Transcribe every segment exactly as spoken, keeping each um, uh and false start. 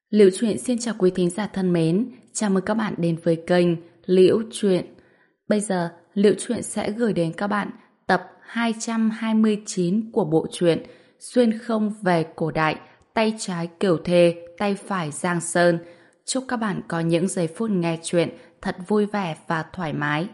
Liễu Chuyện xin chào quý thính giả thân mến, chào mừng các bạn đến với kênh Liễu Chuyện. Bây giờ, Liễu Chuyện sẽ gửi đến các bạn tập hai trăm hai mươi chín của bộ truyện Xuyên không về cổ đại, tay trái Kiều Thê, tay phải Giang Sơn. Chúc các bạn có những giây phút nghe chuyện thật vui vẻ và thoải mái.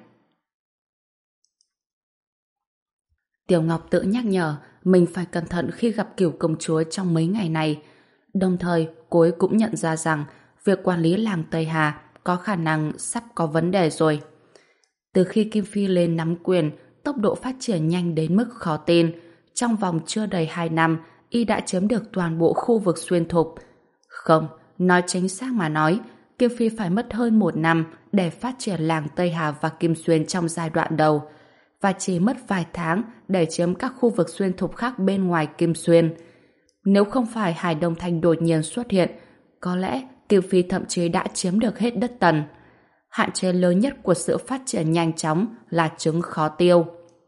Tiểu Ngọc tự nhắc nhở mình phải cẩn thận khi gặp Cửu công chúa trong mấy ngày này. Đồng thời, cô ấy cũng nhận ra rằng việc quản lý làng Tây Hà có khả năng sắp có vấn đề rồi. Từ khi Kim Phi lên nắm quyền, tốc độ phát triển nhanh đến mức khó tin. Trong vòng chưa đầy hai năm, y đã chiếm được toàn bộ khu vực xuyên thục. Không, nói chính xác mà nói, Kim Phi phải mất hơn một năm để phát triển làng Tây Hà và Kim Xuyên trong giai đoạn đầu, và chỉ mất vài tháng để chiếm các khu vực xuyên thục khác bên ngoài Kim Xuyên. Nếu không phải Hải Đông Thanh đột nhiên xuất hiện, có lẽ Kim Phi thậm chí đã chiếm được hết đất Tần. Hạn chế lớn nhất của sự phát triển nhanh chóng là trứng khó tiêu.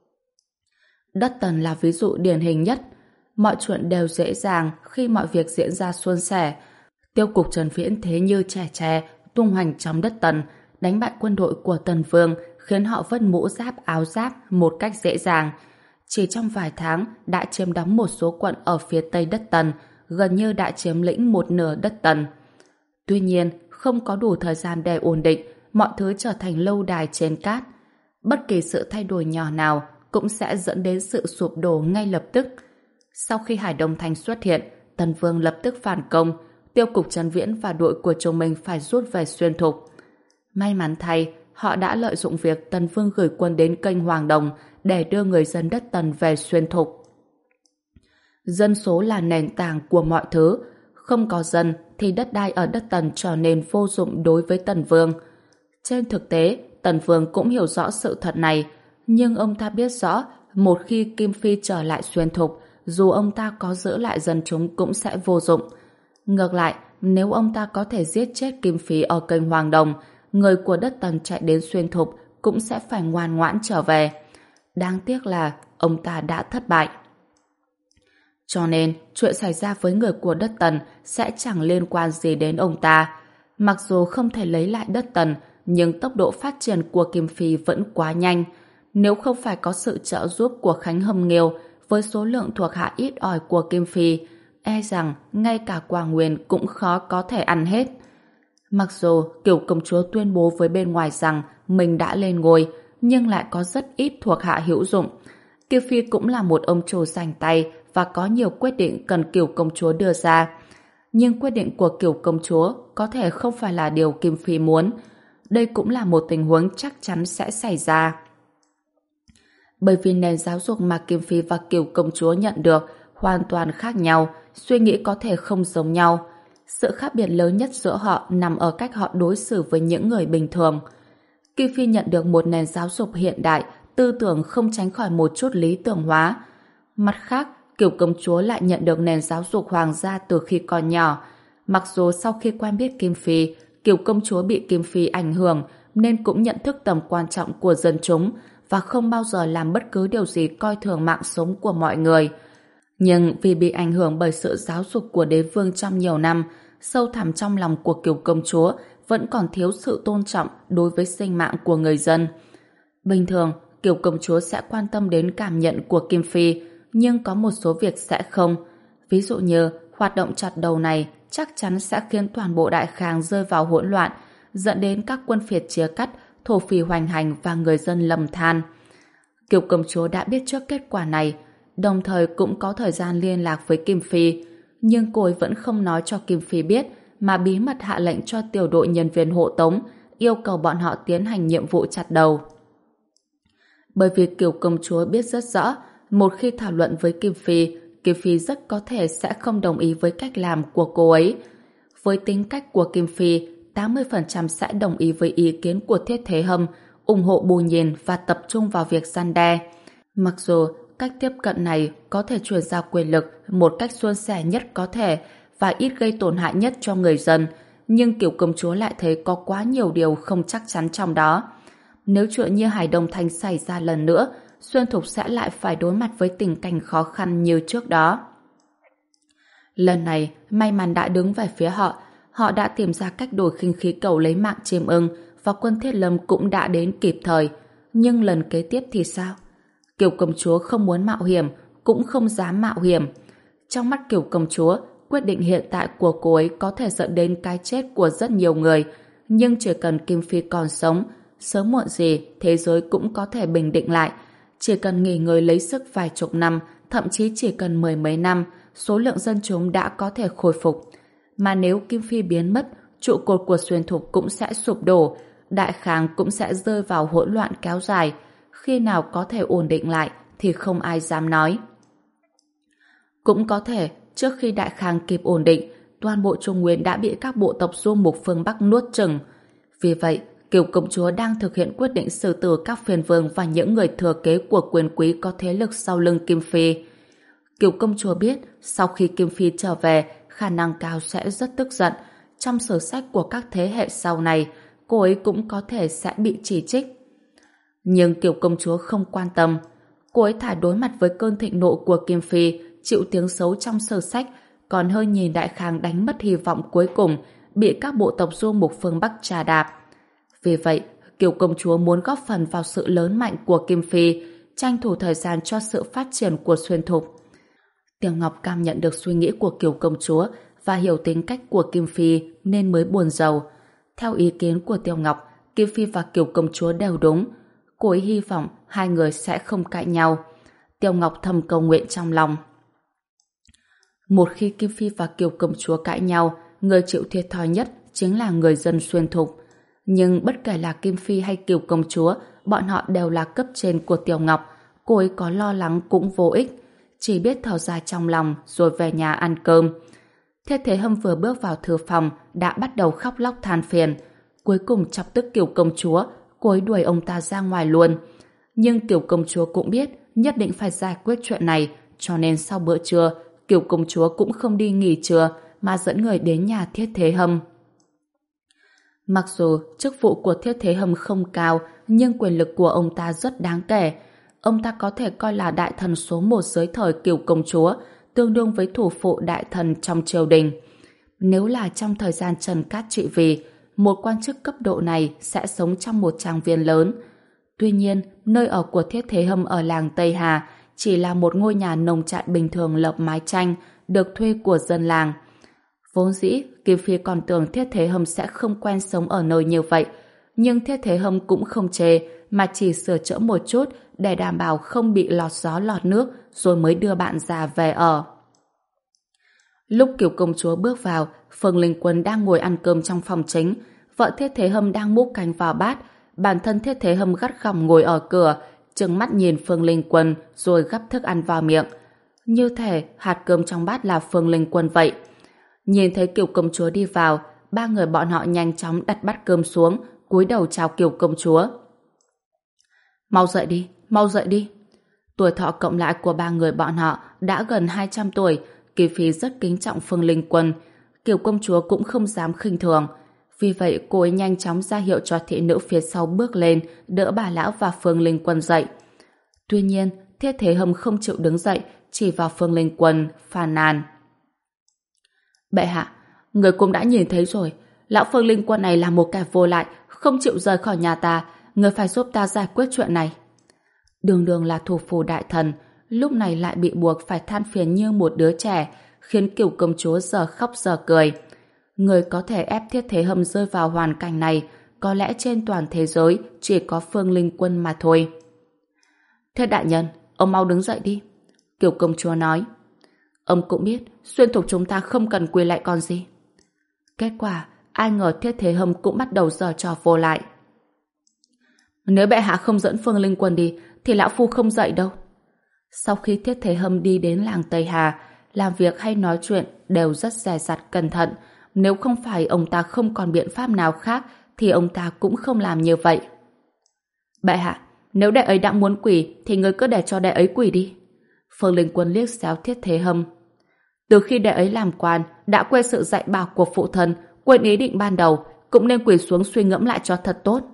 Đất Tần là ví dụ điển hình nhất. Mọi chuyện đều dễ dàng khi mọi việc diễn ra suôn sẻ. Tiêu cục Trần Viễn thế như trẻ tre tung hoành trong đất Tần, đánh bại quân đội của Tần Vương, khiến họ vứt mũ giáp áo giáp một cách dễ dàng. Chỉ trong vài tháng đã chiếm đóng một số quận ở phía tây đất Tần, gần như đã chiếm lĩnh một nửa đất Tần. Tuy nhiên, không có đủ thời gian để ổn định, mọi thứ trở thành lâu đài trên cát. Bất kỳ sự thay đổi nhỏ nào cũng sẽ dẫn đến sự sụp đổ ngay lập tức. Sau khi Hải Đông Thanh xuất hiện, Tần Vương lập tức phản công, Tiêu cục Trần Viễn và đội của chúng mình phải rút về xuyên thục. May mắn thay, họ đã lợi dụng việc Tần Vương gửi quân đến kênh Hoàng Đồng để đưa người dân đất Tần về xuyên thục. Dân số là nền tảng của mọi thứ. Không có dân thì đất đai ở đất Tần trở nên vô dụng đối với Tần Vương. Trên thực tế, Tần Vương cũng hiểu rõ sự thật này, nhưng ông ta biết rõ một khi Kim Phi trở lại xuyên thục, dù ông ta có giữ lại dân chúng cũng sẽ vô dụng. Ngược lại, nếu ông ta có thể giết chết Kim Phi ở kênh Hoàng Đồng, người của đất Tần chạy đến xuyên thục cũng sẽ phải ngoan ngoãn trở về. Đáng tiếc là ông ta đã thất bại. Cho nên, chuyện xảy ra với người của đất Tần sẽ chẳng liên quan gì đến ông ta. Mặc dù không thể lấy lại đất Tần, nhưng tốc độ phát triển của Kim Phi vẫn quá nhanh. Nếu không phải có sự trợ giúp của Khánh Hâm Nghiêu với số lượng thuộc hạ ít ỏi của Kim Phi, e rằng ngay cả Quảng Nguyên cũng khó có thể ăn hết. Mặc dù Cửu công chúa tuyên bố với bên ngoài rằng mình đã lên ngôi, nhưng lại có rất ít thuộc hạ hữu dụng. Kim Phi cũng là một ông chủ rành tay và có nhiều quyết định cần Cửu công chúa đưa ra. Nhưng quyết định của Cửu công chúa có thể không phải là điều Kim Phi muốn. Đây cũng là một tình huống chắc chắn sẽ xảy ra. Bởi vì nền giáo dục mà Kim Phi và Cửu công chúa nhận được hoàn toàn khác nhau, suy nghĩ có thể không giống nhau. Sự khác biệt lớn nhất giữa họ nằm ở cách họ đối xử với những người bình thường. Kim Phi nhận được một nền giáo dục hiện đại, tư tưởng không tránh khỏi một chút lý tưởng hóa. Mặt khác, Cửu công chúa lại nhận được nền giáo dục hoàng gia từ khi còn nhỏ. Mặc dù sau khi quen biết Kim Phi, Cửu công chúa bị Kim Phi ảnh hưởng nên cũng nhận thức tầm quan trọng của dân chúng và không bao giờ làm bất cứ điều gì coi thường mạng sống của mọi người. Nhưng vì bị ảnh hưởng bởi sự giáo dục của đế vương trong nhiều năm, sâu thẳm trong lòng của Cửu công chúa vẫn còn thiếu sự tôn trọng đối với sinh mạng của người dân. Bình thường, Cửu công chúa sẽ quan tâm đến cảm nhận của Kim Phi, nhưng có một số việc sẽ không. Ví dụ như, hoạt động chặt đầu này chắc chắn sẽ khiến toàn bộ Đại Khang rơi vào hỗn loạn, dẫn đến các quân phiệt chia cắt, thổ phỉ hoành hành và người dân lầm than. Cửu công chúa đã biết trước kết quả này, đồng thời cũng có thời gian liên lạc với Kim Phi, nhưng cô ấy vẫn không nói cho Kim Phi biết, mà bí mật hạ lệnh cho tiểu đội nhân viên hộ tống, yêu cầu bọn họ tiến hành nhiệm vụ chặt đầu. Bởi vì Cửu công chúa biết rất rõ, một khi thảo luận với Kim Phi, Kim Phi rất có thể sẽ không đồng ý với cách làm của cô ấy. Với tính cách của Kim Phi, tám mươi phần trăm sẽ đồng ý với ý kiến của Thiết Thế Hâm, ủng hộ Bù Nhìn và tập trung vào việc răn đe. Mặc dù cách tiếp cận này có thể truyền ra quyền lực một cách suôn sẻ nhất có thể và ít gây tổn hại nhất cho người dân, nhưng Cửu công chúa lại thấy có quá nhiều điều không chắc chắn trong đó. Nếu chuyện như Hải Đông Thanh xảy ra lần nữa, Xuyên Thục sẽ lại phải đối mặt với tình cảnh khó khăn như trước đó. Lần này, may mắn đã đứng về phía họ. họ đã tìm ra cách đổi khinh khí cầu lấy mạng chim ưng và quân Thiết Lâm cũng đã đến kịp thời. Nhưng lần kế tiếp thì sao? Kiều công chúa không muốn mạo hiểm, cũng không dám mạo hiểm. Trong mắt Kiều công chúa, quyết định hiện tại của cô ấy có thể dẫn đến cái chết của rất nhiều người, nhưng chỉ cần Kim Phi còn sống, sớm muộn gì thế giới cũng có thể bình định lại. Chỉ cần nghỉ ngơi lấy sức vài chục năm, thậm chí chỉ cần mười mấy năm, số lượng dân chúng đã có thể khôi phục. Mà nếu Kim Phi biến mất, trụ cột của Xuyên Thục cũng sẽ sụp đổ, Đại Khang cũng sẽ rơi vào hỗn loạn kéo dài. Khi nào có thể ổn định lại thì không ai dám nói. Cũng có thể, trước khi Đại Khang kịp ổn định, toàn bộ Trung Nguyên đã bị các bộ tộc du mục phương Bắc nuốt chửng. Vì vậy, Kiều công chúa đang thực hiện quyết định xử tử các phiên vương và những người thừa kế của quyền quý có thế lực sau lưng Kim Phi. Kiều công chúa biết, sau khi Kim Phi trở về, khả năng cao sẽ rất tức giận. Trong sử sách của các thế hệ sau này, cô ấy cũng có thể sẽ bị chỉ trích. Nhưng Kiều công chúa không quan tâm. Cô ấy thà đối mặt với cơn thịnh nộ của Kim Phi, chịu tiếng xấu trong sử sách, còn hơn nhìn Đại Khang đánh mất hy vọng cuối cùng, bị các bộ tộc du mục phương Bắc trà đạp. Vì vậy, Kiều công chúa muốn góp phần vào sự lớn mạnh của Kim Phi, tranh thủ thời gian cho sự phát triển của Xuyên Thục. Tiêu Ngọc cảm nhận được suy nghĩ của Kiều công chúa và hiểu tính cách của Kim Phi nên mới buồn rầu. Theo ý kiến của Tiêu Ngọc, Kim Phi và Kiều công chúa đều đúng. Cô ấy hy vọng hai người sẽ không cãi nhau. Tiêu Ngọc thầm cầu nguyện trong lòng. Một khi Kim Phi và Kiều công chúa cãi nhau, người chịu thiệt thòi nhất chính là người dân Xuyên Thục. Nhưng bất kể là Kim Phi hay Kiều công chúa, bọn họ đều là cấp trên của Tiêu Ngọc. Cô ấy có lo lắng cũng vô ích, chỉ biết thở dài trong lòng rồi về nhà ăn cơm. Thiết Thế Hâm vừa bước vào thư phòng đã bắt đầu khóc lóc than phiền. Cuối cùng chọc tức Kiều công chúa, cô ấy đuổi ông ta ra ngoài luôn. Nhưng Kiều công chúa cũng biết nhất định phải giải quyết chuyện này, cho nên sau bữa trưa, Kiều công chúa cũng không đi nghỉ trưa mà dẫn người đến nhà Thiết Thế Hâm. Mặc dù chức vụ của Thiết Thế Hâm không cao, nhưng quyền lực của ông ta rất đáng kể. Ông ta có thể coi là đại thần số một dưới thời Kiều công chúa, tương đương với thủ phụ đại thần trong triều đình. Nếu là trong thời gian Trần Cát trị vì, một quan chức cấp độ này sẽ sống trong một trang viên lớn. Tuy nhiên, nơi ở của Thiết Thế Hâm ở làng Tây Hà chỉ là một ngôi nhà nông trại bình thường lợp mái tranh, được thuê của dân làng. Vốn dĩ, Kim Phi còn tưởng Thiết Thế Hâm sẽ không quen sống ở nơi như vậy, nhưng Thiết Thế Hâm cũng không chê, mà chỉ sửa chữa một chút để đảm bảo không bị lọt gió lọt nước, rồi mới đưa bạn già về ở. Lúc Kiều công chúa bước vào, Phương Linh Quân đang ngồi ăn cơm trong phòng chính, vợ Thiết Thế Hâm đang múc canh vào bát, bản thân Thiết Thế Hâm gắt gỏng ngồi ở cửa, trừng mắt nhìn Phương Linh Quân rồi gắp thức ăn vào miệng. Như thể hạt cơm trong bát là Phương Linh Quân vậy. Nhìn thấy Kiều công chúa đi vào, ba người bọn họ nhanh chóng đặt bát cơm xuống, cúi đầu chào Kiều công chúa. Mau dậy đi, mau dậy đi. Tuổi thọ cộng lại của ba người bọn họ đã gần hai trăm tuổi, Kim Phi rất kính trọng Phương Linh Quân. Kiều công chúa cũng không dám khinh thường. Vì vậy cô ấy nhanh chóng ra hiệu cho thị nữ phía sau bước lên, đỡ bà lão và Phương Linh Quân dậy. Tuy nhiên, Thiết Thế Hâm không chịu đứng dậy, chỉ vào Phương Linh Quân, phàn nàn. Bệ hạ, người cũng đã nhìn thấy rồi, lão Phương Linh Quân này là một kẻ vô lại, không chịu rời khỏi nhà ta, người phải giúp ta giải quyết chuyện này. Đường đường là thủ phủ đại thần, lúc này lại bị buộc phải than phiền như một đứa trẻ, khiến Kiều công chúa giờ khóc giờ cười. Người có thể ép Thiết Thế Hâm rơi vào hoàn cảnh này, có lẽ trên toàn thế giới chỉ có Phương Linh Quân mà thôi. Thế đại nhân, ông mau đứng dậy đi. Kiều công chúa nói. Ông cũng biết, Xuyên Thục chúng ta không cần quỳ lại còn gì. Kết quả, ai ngờ Thiết Thế Hâm cũng bắt đầu giở trò vô lại. Nếu bệ hạ không dẫn Phương Linh Quân đi, thì lão phu không dậy đâu. Sau khi Thiết Thế Hâm đi đến làng Tây Hà, làm việc hay nói chuyện đều rất dè dặt cẩn thận. Nếu không phải ông ta không còn biện pháp nào khác, thì ông ta cũng không làm như vậy. Bệ hạ, nếu đệ ấy đã muốn quỳ, thì người cứ để cho đệ ấy quỳ đi. Phương Linh Quân liếc xéo Thiết Thế Hâm. Từ khi đệ ấy làm quan, đã quên sự dạy bảo của phụ thân, quên ý định ban đầu, cũng nên quỳ xuống suy ngẫm lại cho thật tốt.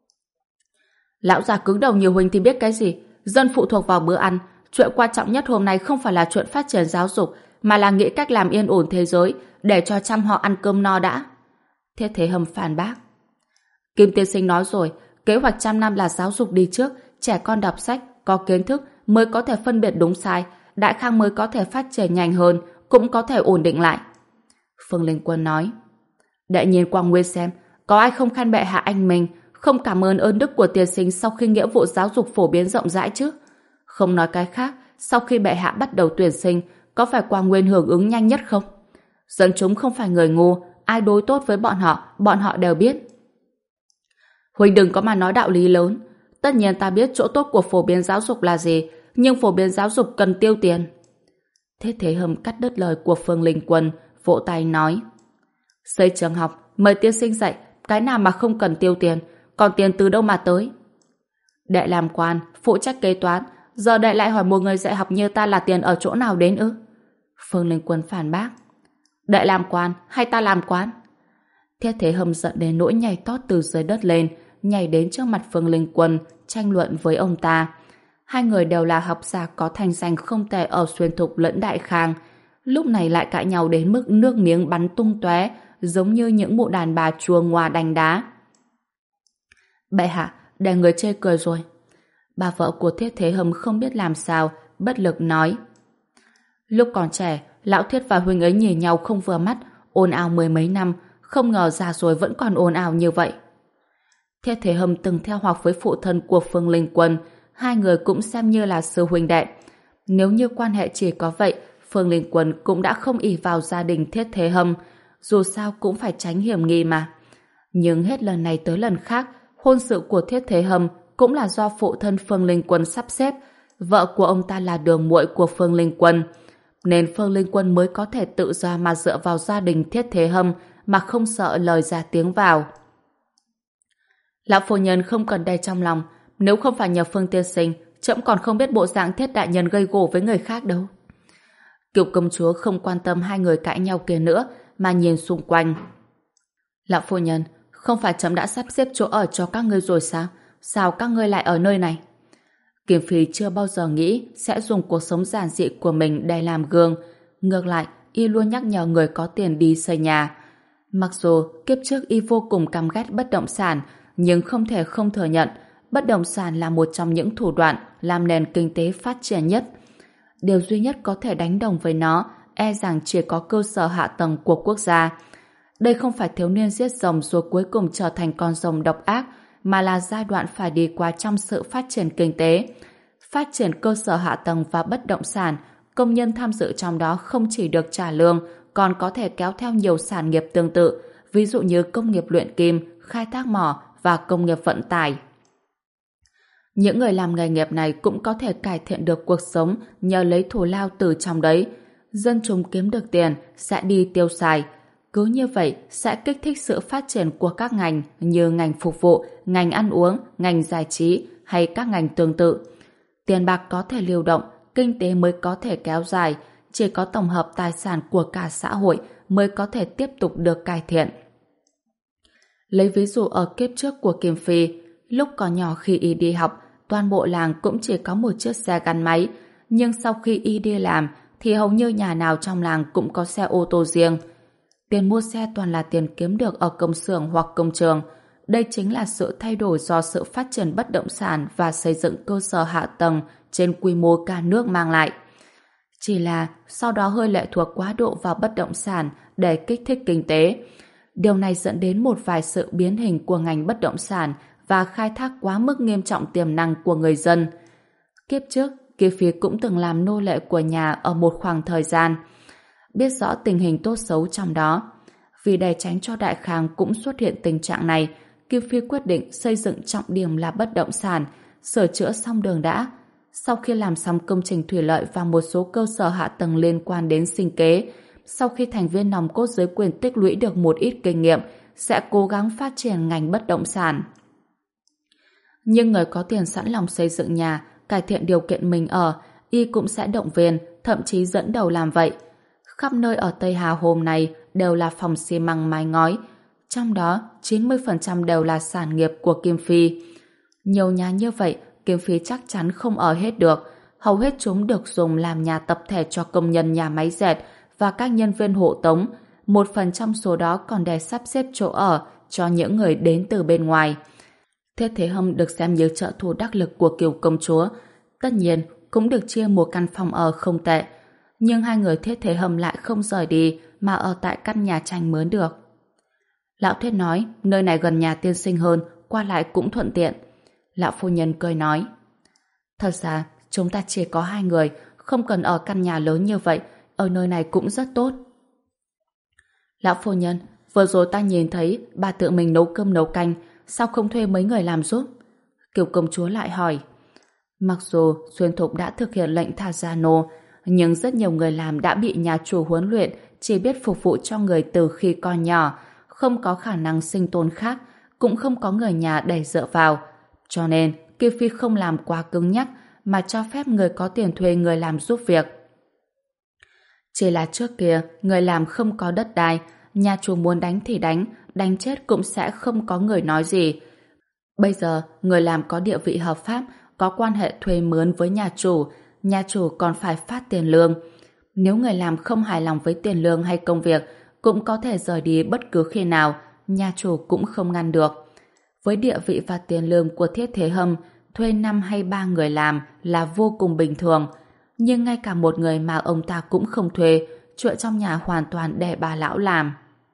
Lão già cứng đầu nhiều huynh thì biết cái gì, dân phụ thuộc vào bữa ăn, chuyện quan trọng nhất hôm nay không phải là chuyện phát triển giáo dục, mà là nghĩ cách làm yên ổn thế giới để cho trăm họ ăn cơm no đã. Thiết Thế Hâm phản bác. Kim tiên sinh nói rồi, kế hoạch trăm năm là giáo dục đi trước, trẻ con đọc sách, có kiến thức mới có thể phân biệt đúng sai, Đại Khang mới có thể phát triển nhanh hơn, cũng có thể ổn định lại. Phương Linh Quân nói. Đệ nhìn Quang Nguyên xem, có ai không khen bệ hạ anh mình, không cảm ơn ơn đức của tiên sinh sau khi nghĩa vụ giáo dục phổ biến rộng rãi chứ? Không nói cái khác, sau khi bệ hạ bắt đầu tuyển sinh, có phải Quang Nguyên hưởng ứng nhanh nhất không? Dân chúng không phải người ngu, ai đối tốt với bọn họ, bọn họ đều biết. Huỳnh đừng có mà nói đạo lý lớn. Tất nhiên ta biết chỗ tốt của phổ biến giáo dục là gì, nhưng phổ biến giáo dục cần tiêu tiền. Thiết Thế Hâm cắt đứt lời của Phương Linh Quân, vỗ tay nói. Xây trường học, mời tiên sinh dạy, cái nào mà không cần tiêu tiền, còn tiền từ đâu mà tới? Đệ làm quan, phụ trách kế toán, giờ đệ lại hỏi một người dạy học như ta là tiền ở chỗ nào đến ư? Phương Linh Quân phản bác. Đệ làm quan hay ta làm quan? Thiết Thế Hâm giận đến nỗi nhảy tót từ dưới đất lên, nhảy đến trước mặt Phương Linh Quân, tranh luận với ông ta. Hai người đều là học giả có thành danh không tệ ở Xuyên Thục lẫn Đại Khang, lúc này lại cãi nhau đến mức nước miếng bắn tung tóe, giống như những mụ đàn bà chua ngoa đánh đá. Bệ hạ, để người chê cười rồi. Bà vợ của Thiết Thế Hâm không biết làm sao, bất lực nói. Lúc còn trẻ, lão Thiết và huynh ấy nhìn nhau không vừa mắt, ồn ào mười mấy năm, không ngờ già rồi vẫn còn ồn ào như vậy. Thiết Thế Hâm từng theo học với phụ thân của Phương Linh Quân, hai người cũng xem như là sư huynh đệ. Nếu như quan hệ chỉ có vậy, Phương Linh Quân cũng đã không ỷ vào gia đình Thiết Thế Hâm, dù sao cũng phải tránh hiểm nghi mà. Nhưng hết lần này tới lần khác, hôn sự của Thiết Thế Hâm cũng là do phụ thân Phương Linh Quân sắp xếp, vợ của ông ta là đường muội của Phương Linh Quân, nên Phương Linh Quân mới có thể tự do mà dựa vào gia đình Thiết Thế Hâm mà không sợ lời ra tiếng vào. Lão phu nhân không cần đay trong lòng, nếu không phải nhờ Phương tiên sinh, trẫm còn không biết bộ dạng Thiết đại nhân gây gổ với người khác đâu. Kiều công chúa không quan tâm hai người cãi nhau kia nữa, mà nhìn xung quanh. Lão phu nhân, không phải trẫm đã sắp xếp chỗ ở cho các ngươi rồi sao? Sao các ngươi lại ở nơi này? Kiếm Phi chưa bao giờ nghĩ sẽ dùng cuộc sống giản dị của mình để làm gương. Ngược lại, y luôn nhắc nhở người có tiền đi xây nhà. Mặc dù kiếp trước y vô cùng căm ghét bất động sản, nhưng không thể không thừa nhận bất động sản là một trong những thủ đoạn làm nền kinh tế phát triển nhất. Điều duy nhất có thể đánh đồng với nó e rằng chỉ có cơ sở hạ tầng của quốc gia. Đây không phải thiếu niên giết rồng rồi cuối cùng trở thành con rồng độc ác, mà là giai đoạn phải đi qua trong sự phát triển kinh tế. Phát triển cơ sở hạ tầng và bất động sản, công nhân tham dự trong đó không chỉ được trả lương, còn có thể kéo theo nhiều sản nghiệp tương tự, ví dụ như công nghiệp luyện kim, khai thác mỏ và công nghiệp vận tải. Những người làm nghề nghiệp này cũng có thể cải thiện được cuộc sống nhờ lấy thù lao từ trong đấy. Dân chúng kiếm được tiền sẽ đi tiêu xài. Cứ như vậy sẽ kích thích sự phát triển của các ngành như ngành phục vụ, ngành ăn uống, ngành giải trí hay các ngành tương tự. Tiền bạc có thể lưu động, kinh tế mới có thể kéo dài. Chỉ có tổng hợp tài sản của cả xã hội mới có thể tiếp tục được cải thiện. Lấy ví dụ ở kiếp trước của Kim Phi, lúc còn nhỏ khi y đi học, toàn bộ làng cũng chỉ có một chiếc xe gắn máy, nhưng sau khi y đi làm thì hầu như nhà nào trong làng cũng có xe ô tô riêng. Tiền mua xe toàn là tiền kiếm được ở công xưởng hoặc công trường. Đây chính là sự thay đổi do sự phát triển bất động sản và xây dựng cơ sở hạ tầng trên quy mô cả nước mang lại. Chỉ là sau đó hơi lệ thuộc quá độ vào bất động sản để kích thích kinh tế. Điều này dẫn đến một vài sự biến hình của ngành bất động sản và khai thác quá mức nghiêm trọng tiềm năng của người dân. Kiếp trước, Kiều Phi cũng từng làm nô lệ của nhà ở một khoảng thời gian. Biết rõ tình hình tốt xấu trong đó. Vì để tránh cho Đại Khang cũng xuất hiện tình trạng này, Kiều Phi quyết định xây dựng trọng điểm là bất động sản, sửa chữa xong đường đã. Sau khi làm xong công trình thủy lợi và một số cơ sở hạ tầng liên quan đến sinh kế, sau khi thành viên nòng cốt dưới quyền tích lũy được một ít kinh nghiệm, sẽ cố gắng phát triển ngành bất động sản. Nhưng người có tiền sẵn lòng xây dựng nhà, cải thiện điều kiện mình ở, y cũng sẽ động viên, thậm chí dẫn đầu làm vậy. Khắp nơi ở Tây Hà hôm nay đều là phòng xi măng mái ngói, trong đó chín mươi phần trăm đều là sản nghiệp của Kim Phi. Nhiều nhà như vậy, Kim Phi chắc chắn không ở hết được, hầu hết chúng được dùng làm nhà tập thể cho công nhân nhà máy dệt và các nhân viên hộ tống. Một phần trong số đó còn để sắp xếp chỗ ở cho những người đến từ bên ngoài. Thiết Thế Hâm được xem như trợ thủ đắc lực của Kiều công chúa. Tất nhiên, cũng được chia một căn phòng ở không tệ. Nhưng hai người Thiết Thế Hâm lại không rời đi mà ở tại căn nhà tranh mướn được. Lão Thiết nói, nơi này gần nhà tiên sinh hơn, qua lại cũng thuận tiện. Lão phu nhân cười nói, thật ra, chúng ta chỉ có hai người, không cần ở căn nhà lớn như vậy, ở nơi này cũng rất tốt. Lão phu nhân, vừa rồi ta nhìn thấy bà tự mình nấu cơm nấu canh, sao không thuê mấy người làm giúp? Kiều công chúa lại hỏi. Mặc dù Xuyên Thục đã thực hiện lệnh thả gia nô, nhưng rất nhiều người làm đã bị nhà chủ huấn luyện chỉ biết phục vụ cho người từ khi còn nhỏ, không có khả năng sinh tồn khác, cũng không có người nhà để dựa vào. Cho nên, Kiều Phi không làm quá cứng nhắc, mà cho phép người có tiền thuê người làm giúp việc. Chỉ là trước kia, người làm không có đất đai, nhà chủ muốn đánh thì đánh, đánh chết cũng sẽ không có người nói gì. Bây giờ, người làm có địa vị hợp pháp, có quan hệ thuê mướn với nhà chủ, nhà chủ còn phải phát tiền lương. Nếu người làm không hài lòng với tiền lương hay công việc, cũng có thể rời đi bất cứ khi nào, nhà chủ cũng không ngăn được. Với địa vị và tiền lương của Thiết Thế Hâm, thuê năm hay ba người làm là vô cùng bình thường. Nhưng ngay cả một người mà ông ta cũng không thuê, chuyện trong nhà hoàn toàn để bà lão làm.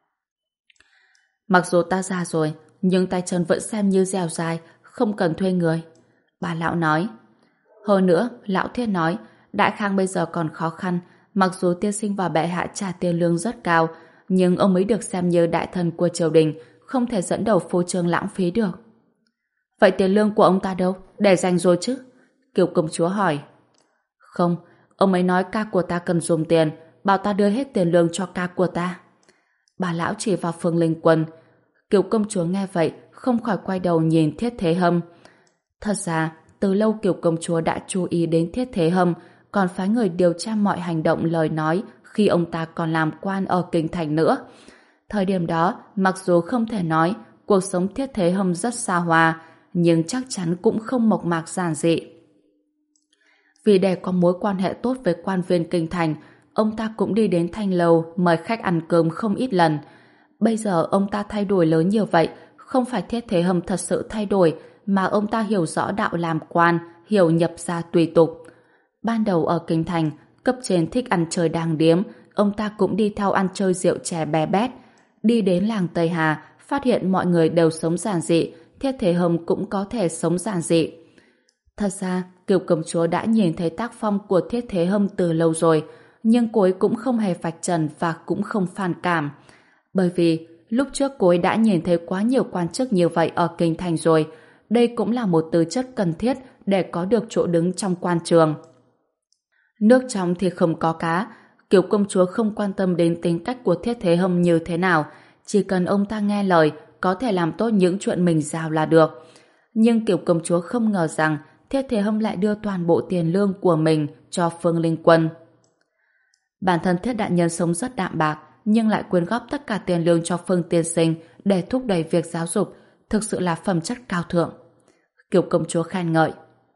Mặc dù ta già rồi, nhưng tay chân vẫn xem như dẻo dai, không cần thuê người. Bà lão nói. Hơn nữa, lão Thiết nói, Đại Khang bây giờ còn khó khăn, mặc dù tiên sinh và bệ hạ trả tiền lương rất cao, nhưng ông ấy được xem như đại thần của triều đình, không thể dẫn đầu phô trương lãng phí được. Vậy tiền lương của ông ta đâu? Để dành rồi chứ? Kiều công chúa hỏi. Không, ông ấy nói ca của ta cần dùng tiền, bảo ta đưa hết tiền lương cho ca của ta. Bà lão chỉ vào Phương Linh Quân. Kiều công chúa nghe vậy, không khỏi quay đầu nhìn Thiết Thế Hâm. Thật ra, từ lâu Kiều công chúa đã chú ý đến Thiết Thế Hâm, còn phái người điều tra mọi hành động lời nói khi ông ta còn làm quan ở kinh thành nữa. Thời điểm đó, mặc dù không thể nói cuộc sống Thiết Thế Hâm rất xa hoa, nhưng chắc chắn cũng không mộc mạc giản dị. Vì để có mối quan hệ tốt với quan viên kinh thành, ông ta cũng đi đến Thanh Lầu mời khách ăn cơm không ít lần. Bây giờ ông ta thay đổi lớn như vậy, không phải Thiết Thế Hâm thật sự thay đổi, mà ông ta hiểu rõ đạo làm quan, hiểu nhập gia tùy tục. Ban đầu ở kinh thành, cấp trên thích ăn chơi đàng điếm, ông ta cũng đi theo ăn chơi rượu chè bé bét. Đi đến làng Tây Hà, phát hiện mọi người đều sống giản dị, Thiết Thế Hâm cũng có thể sống giản dị. Thật ra, Kiều công chúa đã nhìn thấy tác phong của Thiết Thế Hâm từ lâu rồi, nhưng cô ấy cũng không hề vạch trần và cũng không phản cảm. Bởi vì, lúc trước cô ấy đã nhìn thấy quá nhiều quan chức như vậy ở kinh thành rồi, đây cũng là một tư chất cần thiết để có được chỗ đứng trong quan trường. Nước trong thì không có cá, Kiều công chúa không quan tâm đến tính cách của Thiết Thế Hâm như thế nào, chỉ cần ông ta nghe lời, có thể làm tốt những chuyện mình giao là được. Nhưng Kiều công chúa không ngờ rằng Thiết Thế Hâm lại đưa toàn bộ tiền lương của mình cho Phương Linh Quân. Bản thân Thiết đại nhân sống rất đạm bạc, nhưng lại quyên góp tất cả tiền lương cho Phương tiên sinh để thúc đẩy việc giáo dục, thực sự là phẩm chất cao thượng. Kiều công chúa khen ngợi.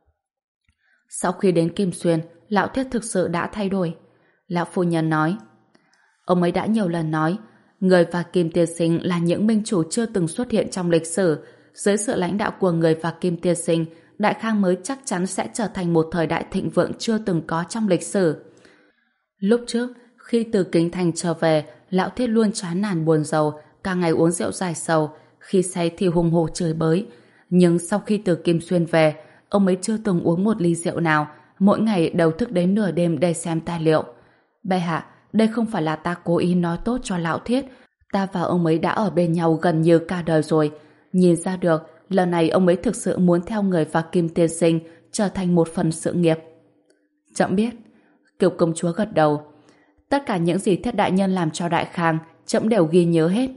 Sau khi đến Kim Xuyên, lão Thiết thực sự đã thay đổi. Lão phu nhân nói, ông ấy đã nhiều lần nói, người và Kim tiên sinh là những minh chủ chưa từng xuất hiện trong lịch sử. Dưới sự lãnh đạo của người và Kim tiên sinh, Đại Khang mới chắc chắn sẽ trở thành một thời đại thịnh vượng chưa từng có trong lịch sử. Lúc trước, khi từ kinh thành trở về, lão Thiết luôn chán nản buồn rầu, cả ngày uống rượu giải sầu, khi say thì hùng hổ chửi bới. Nhưng sau khi từ Kim Xuyên về, ông ấy chưa từng uống một ly rượu nào, mỗi ngày đều thức đến nửa đêm để xem tài liệu. Bệ hạ, đây không phải là ta cố ý nói tốt cho lão Thiết, ta và ông ấy đã ở bên nhau gần như cả đời rồi. Nhìn ra được, lần này ông ấy thực sự muốn theo người và Kim tiên sinh trở thành một phần sự nghiệp. Chậm biết. Kiều công chúa gật đầu. Tất cả những gì Thiết đại nhân làm cho Đại Khang, trẫm đều ghi nhớ hết.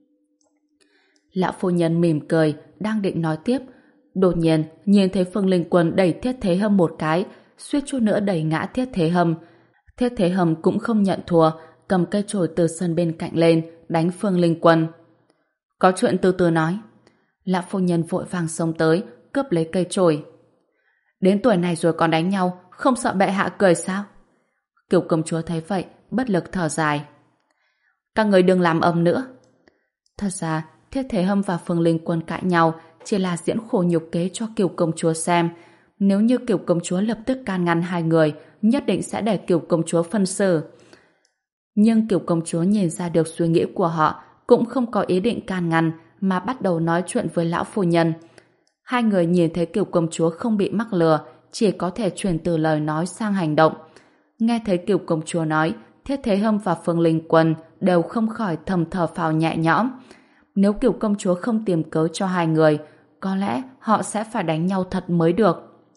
Lão phu nhân mỉm cười, đang định nói tiếp. Đột nhiên, nhìn thấy Phương Linh Quân đẩy Thiết Thế Hâm một cái, suýt chút nữa đẩy ngã Thiết Thế Hâm. Thiết Thế Hâm cũng không nhận thua, cầm cây chổi từ sân bên cạnh lên, đánh Phương Linh Quân. Có chuyện từ từ nói. Lão phu nhân vội vàng xông tới, cướp lấy cây chổi. Đến tuổi này rồi còn đánh nhau, không sợ bệ hạ cười sao? Kiều công chúa thấy vậy, bất lực thở dài. Các người đừng làm ầm nữa. Thật ra, Thiết Thế Hâm và Phương Linh Quân cãi nhau chỉ là diễn khổ nhục kế cho Kiều công chúa xem. Nếu như Kiều công chúa lập tức can ngăn hai người, nhất định sẽ để Kiều công chúa phân xử. Nhưng Kiều công chúa nhìn ra được suy nghĩ của họ, cũng không có ý định can ngăn, mà bắt đầu nói chuyện với lão phu nhân. Hai người nhìn thấy Kiều công chúa không bị mắc lừa, chỉ có thể chuyển từ lời nói sang hành động. Nghe thấy Kiều công chúa nói, Thiết Thế Hâm và Phương Linh Quân đều không khỏi thầm thở phào nhẹ nhõm. Nếu Kiều công chúa không tìm cớ cho hai người, có lẽ họ sẽ phải đánh nhau thật mới được.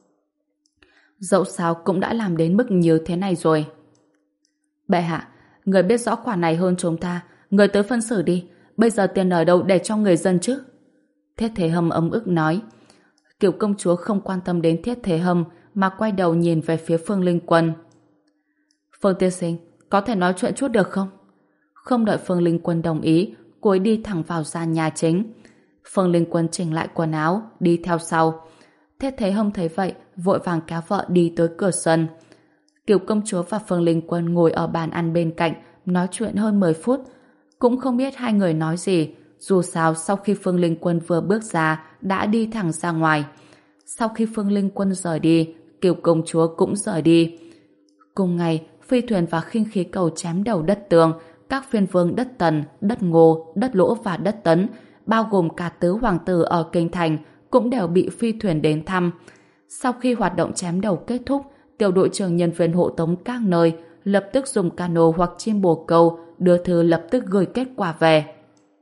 Dẫu sao cũng đã làm đến mức như thế này rồi. Bệ hạ, người biết rõ khoản này hơn chúng ta, người tới phân xử đi. Bây giờ tiền ở đâu để cho người dân chứ? Thiết Thế Hâm ấm ức nói. Kiều công chúa không quan tâm đến Thiết Thế Hâm, mà quay đầu nhìn về phía Phương Linh Quân. Phương tiên sinh, có thể nói chuyện chút được không? Không đợi Phương Linh Quân đồng ý, cô ấy đi thẳng vào gian nhà chính. Phương Linh Quân chỉnh lại quần áo, đi theo sau. Thiết Thế Hâm thấy vậy, vội vàng kéo vợ đi tới cửa sân. Kiều công chúa và Phương Linh Quân ngồi ở bàn ăn bên cạnh, nói chuyện hơn mười phút. Cũng không biết hai người nói gì, dù sao sau khi Phương Linh Quân vừa bước ra, đã đi thẳng ra ngoài. Sau khi Phương Linh Quân rời đi, Kiều công chúa cũng rời đi. Cùng ngày, phi thuyền và khinh khí cầu chém đầu đất Tường, các phiên vương đất Tần, đất Ngô, đất Lỗ và đất Tấn, bao gồm cả tứ hoàng tử ở kinh thành, cũng đều bị phi thuyền đến thăm. Sau khi hoạt động chém đầu kết thúc, tiểu đội trưởng nhân viên hộ tống các nơi lập tức dùng cano hoặc chim bồ câu đưa thư lập tức gửi kết quả về.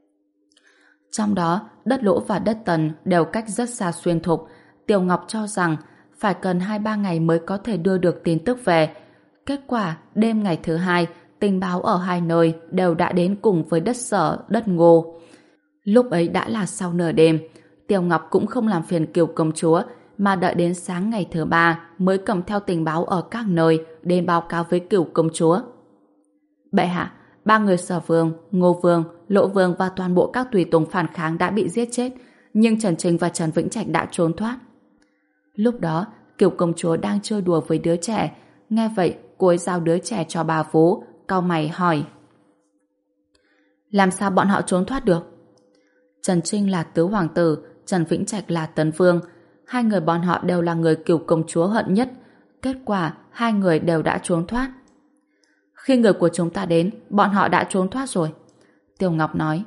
Trong đó, đất Lỗ và đất Tần đều cách rất xa xuyên thục. Tiểu Ngọc cho rằng phải cần hai ba ngày mới có thể đưa được tin tức về. Kết quả, đêm ngày thứ hai, tình báo ở hai nơi đều đã đến cùng với đất Sở, đất Ngô. Lúc ấy đã là sau nửa đêm, Tiểu Ngọc cũng không làm phiền Kiều công chúa, mà đợi đến sáng ngày thứ ba mới cầm theo tình báo ở các nơi đến báo cáo với Kiều công chúa. Bệ hạ, ba người Sở Vương, Ngô Vương, Lỗ Vương và toàn bộ các tùy tùng phản kháng đã bị giết chết, nhưng Trần Trinh và Trần Vĩnh Trạch đã trốn thoát. Lúc đó, Kiều công chúa đang chơi đùa với đứa trẻ. Nghe vậy, cô ấy giao đứa trẻ cho bà vú, cau mày hỏi. Làm sao bọn họ trốn thoát được? Trần Trinh là tứ hoàng tử, Trần Vĩnh Trạch là tấn vương. Hai người bọn họ đều là người Kiều công chúa hận nhất. Kết quả, hai người đều đã trốn thoát. Khi người của chúng ta đến, bọn họ đã trốn thoát rồi. Tiêu Ngọc nói.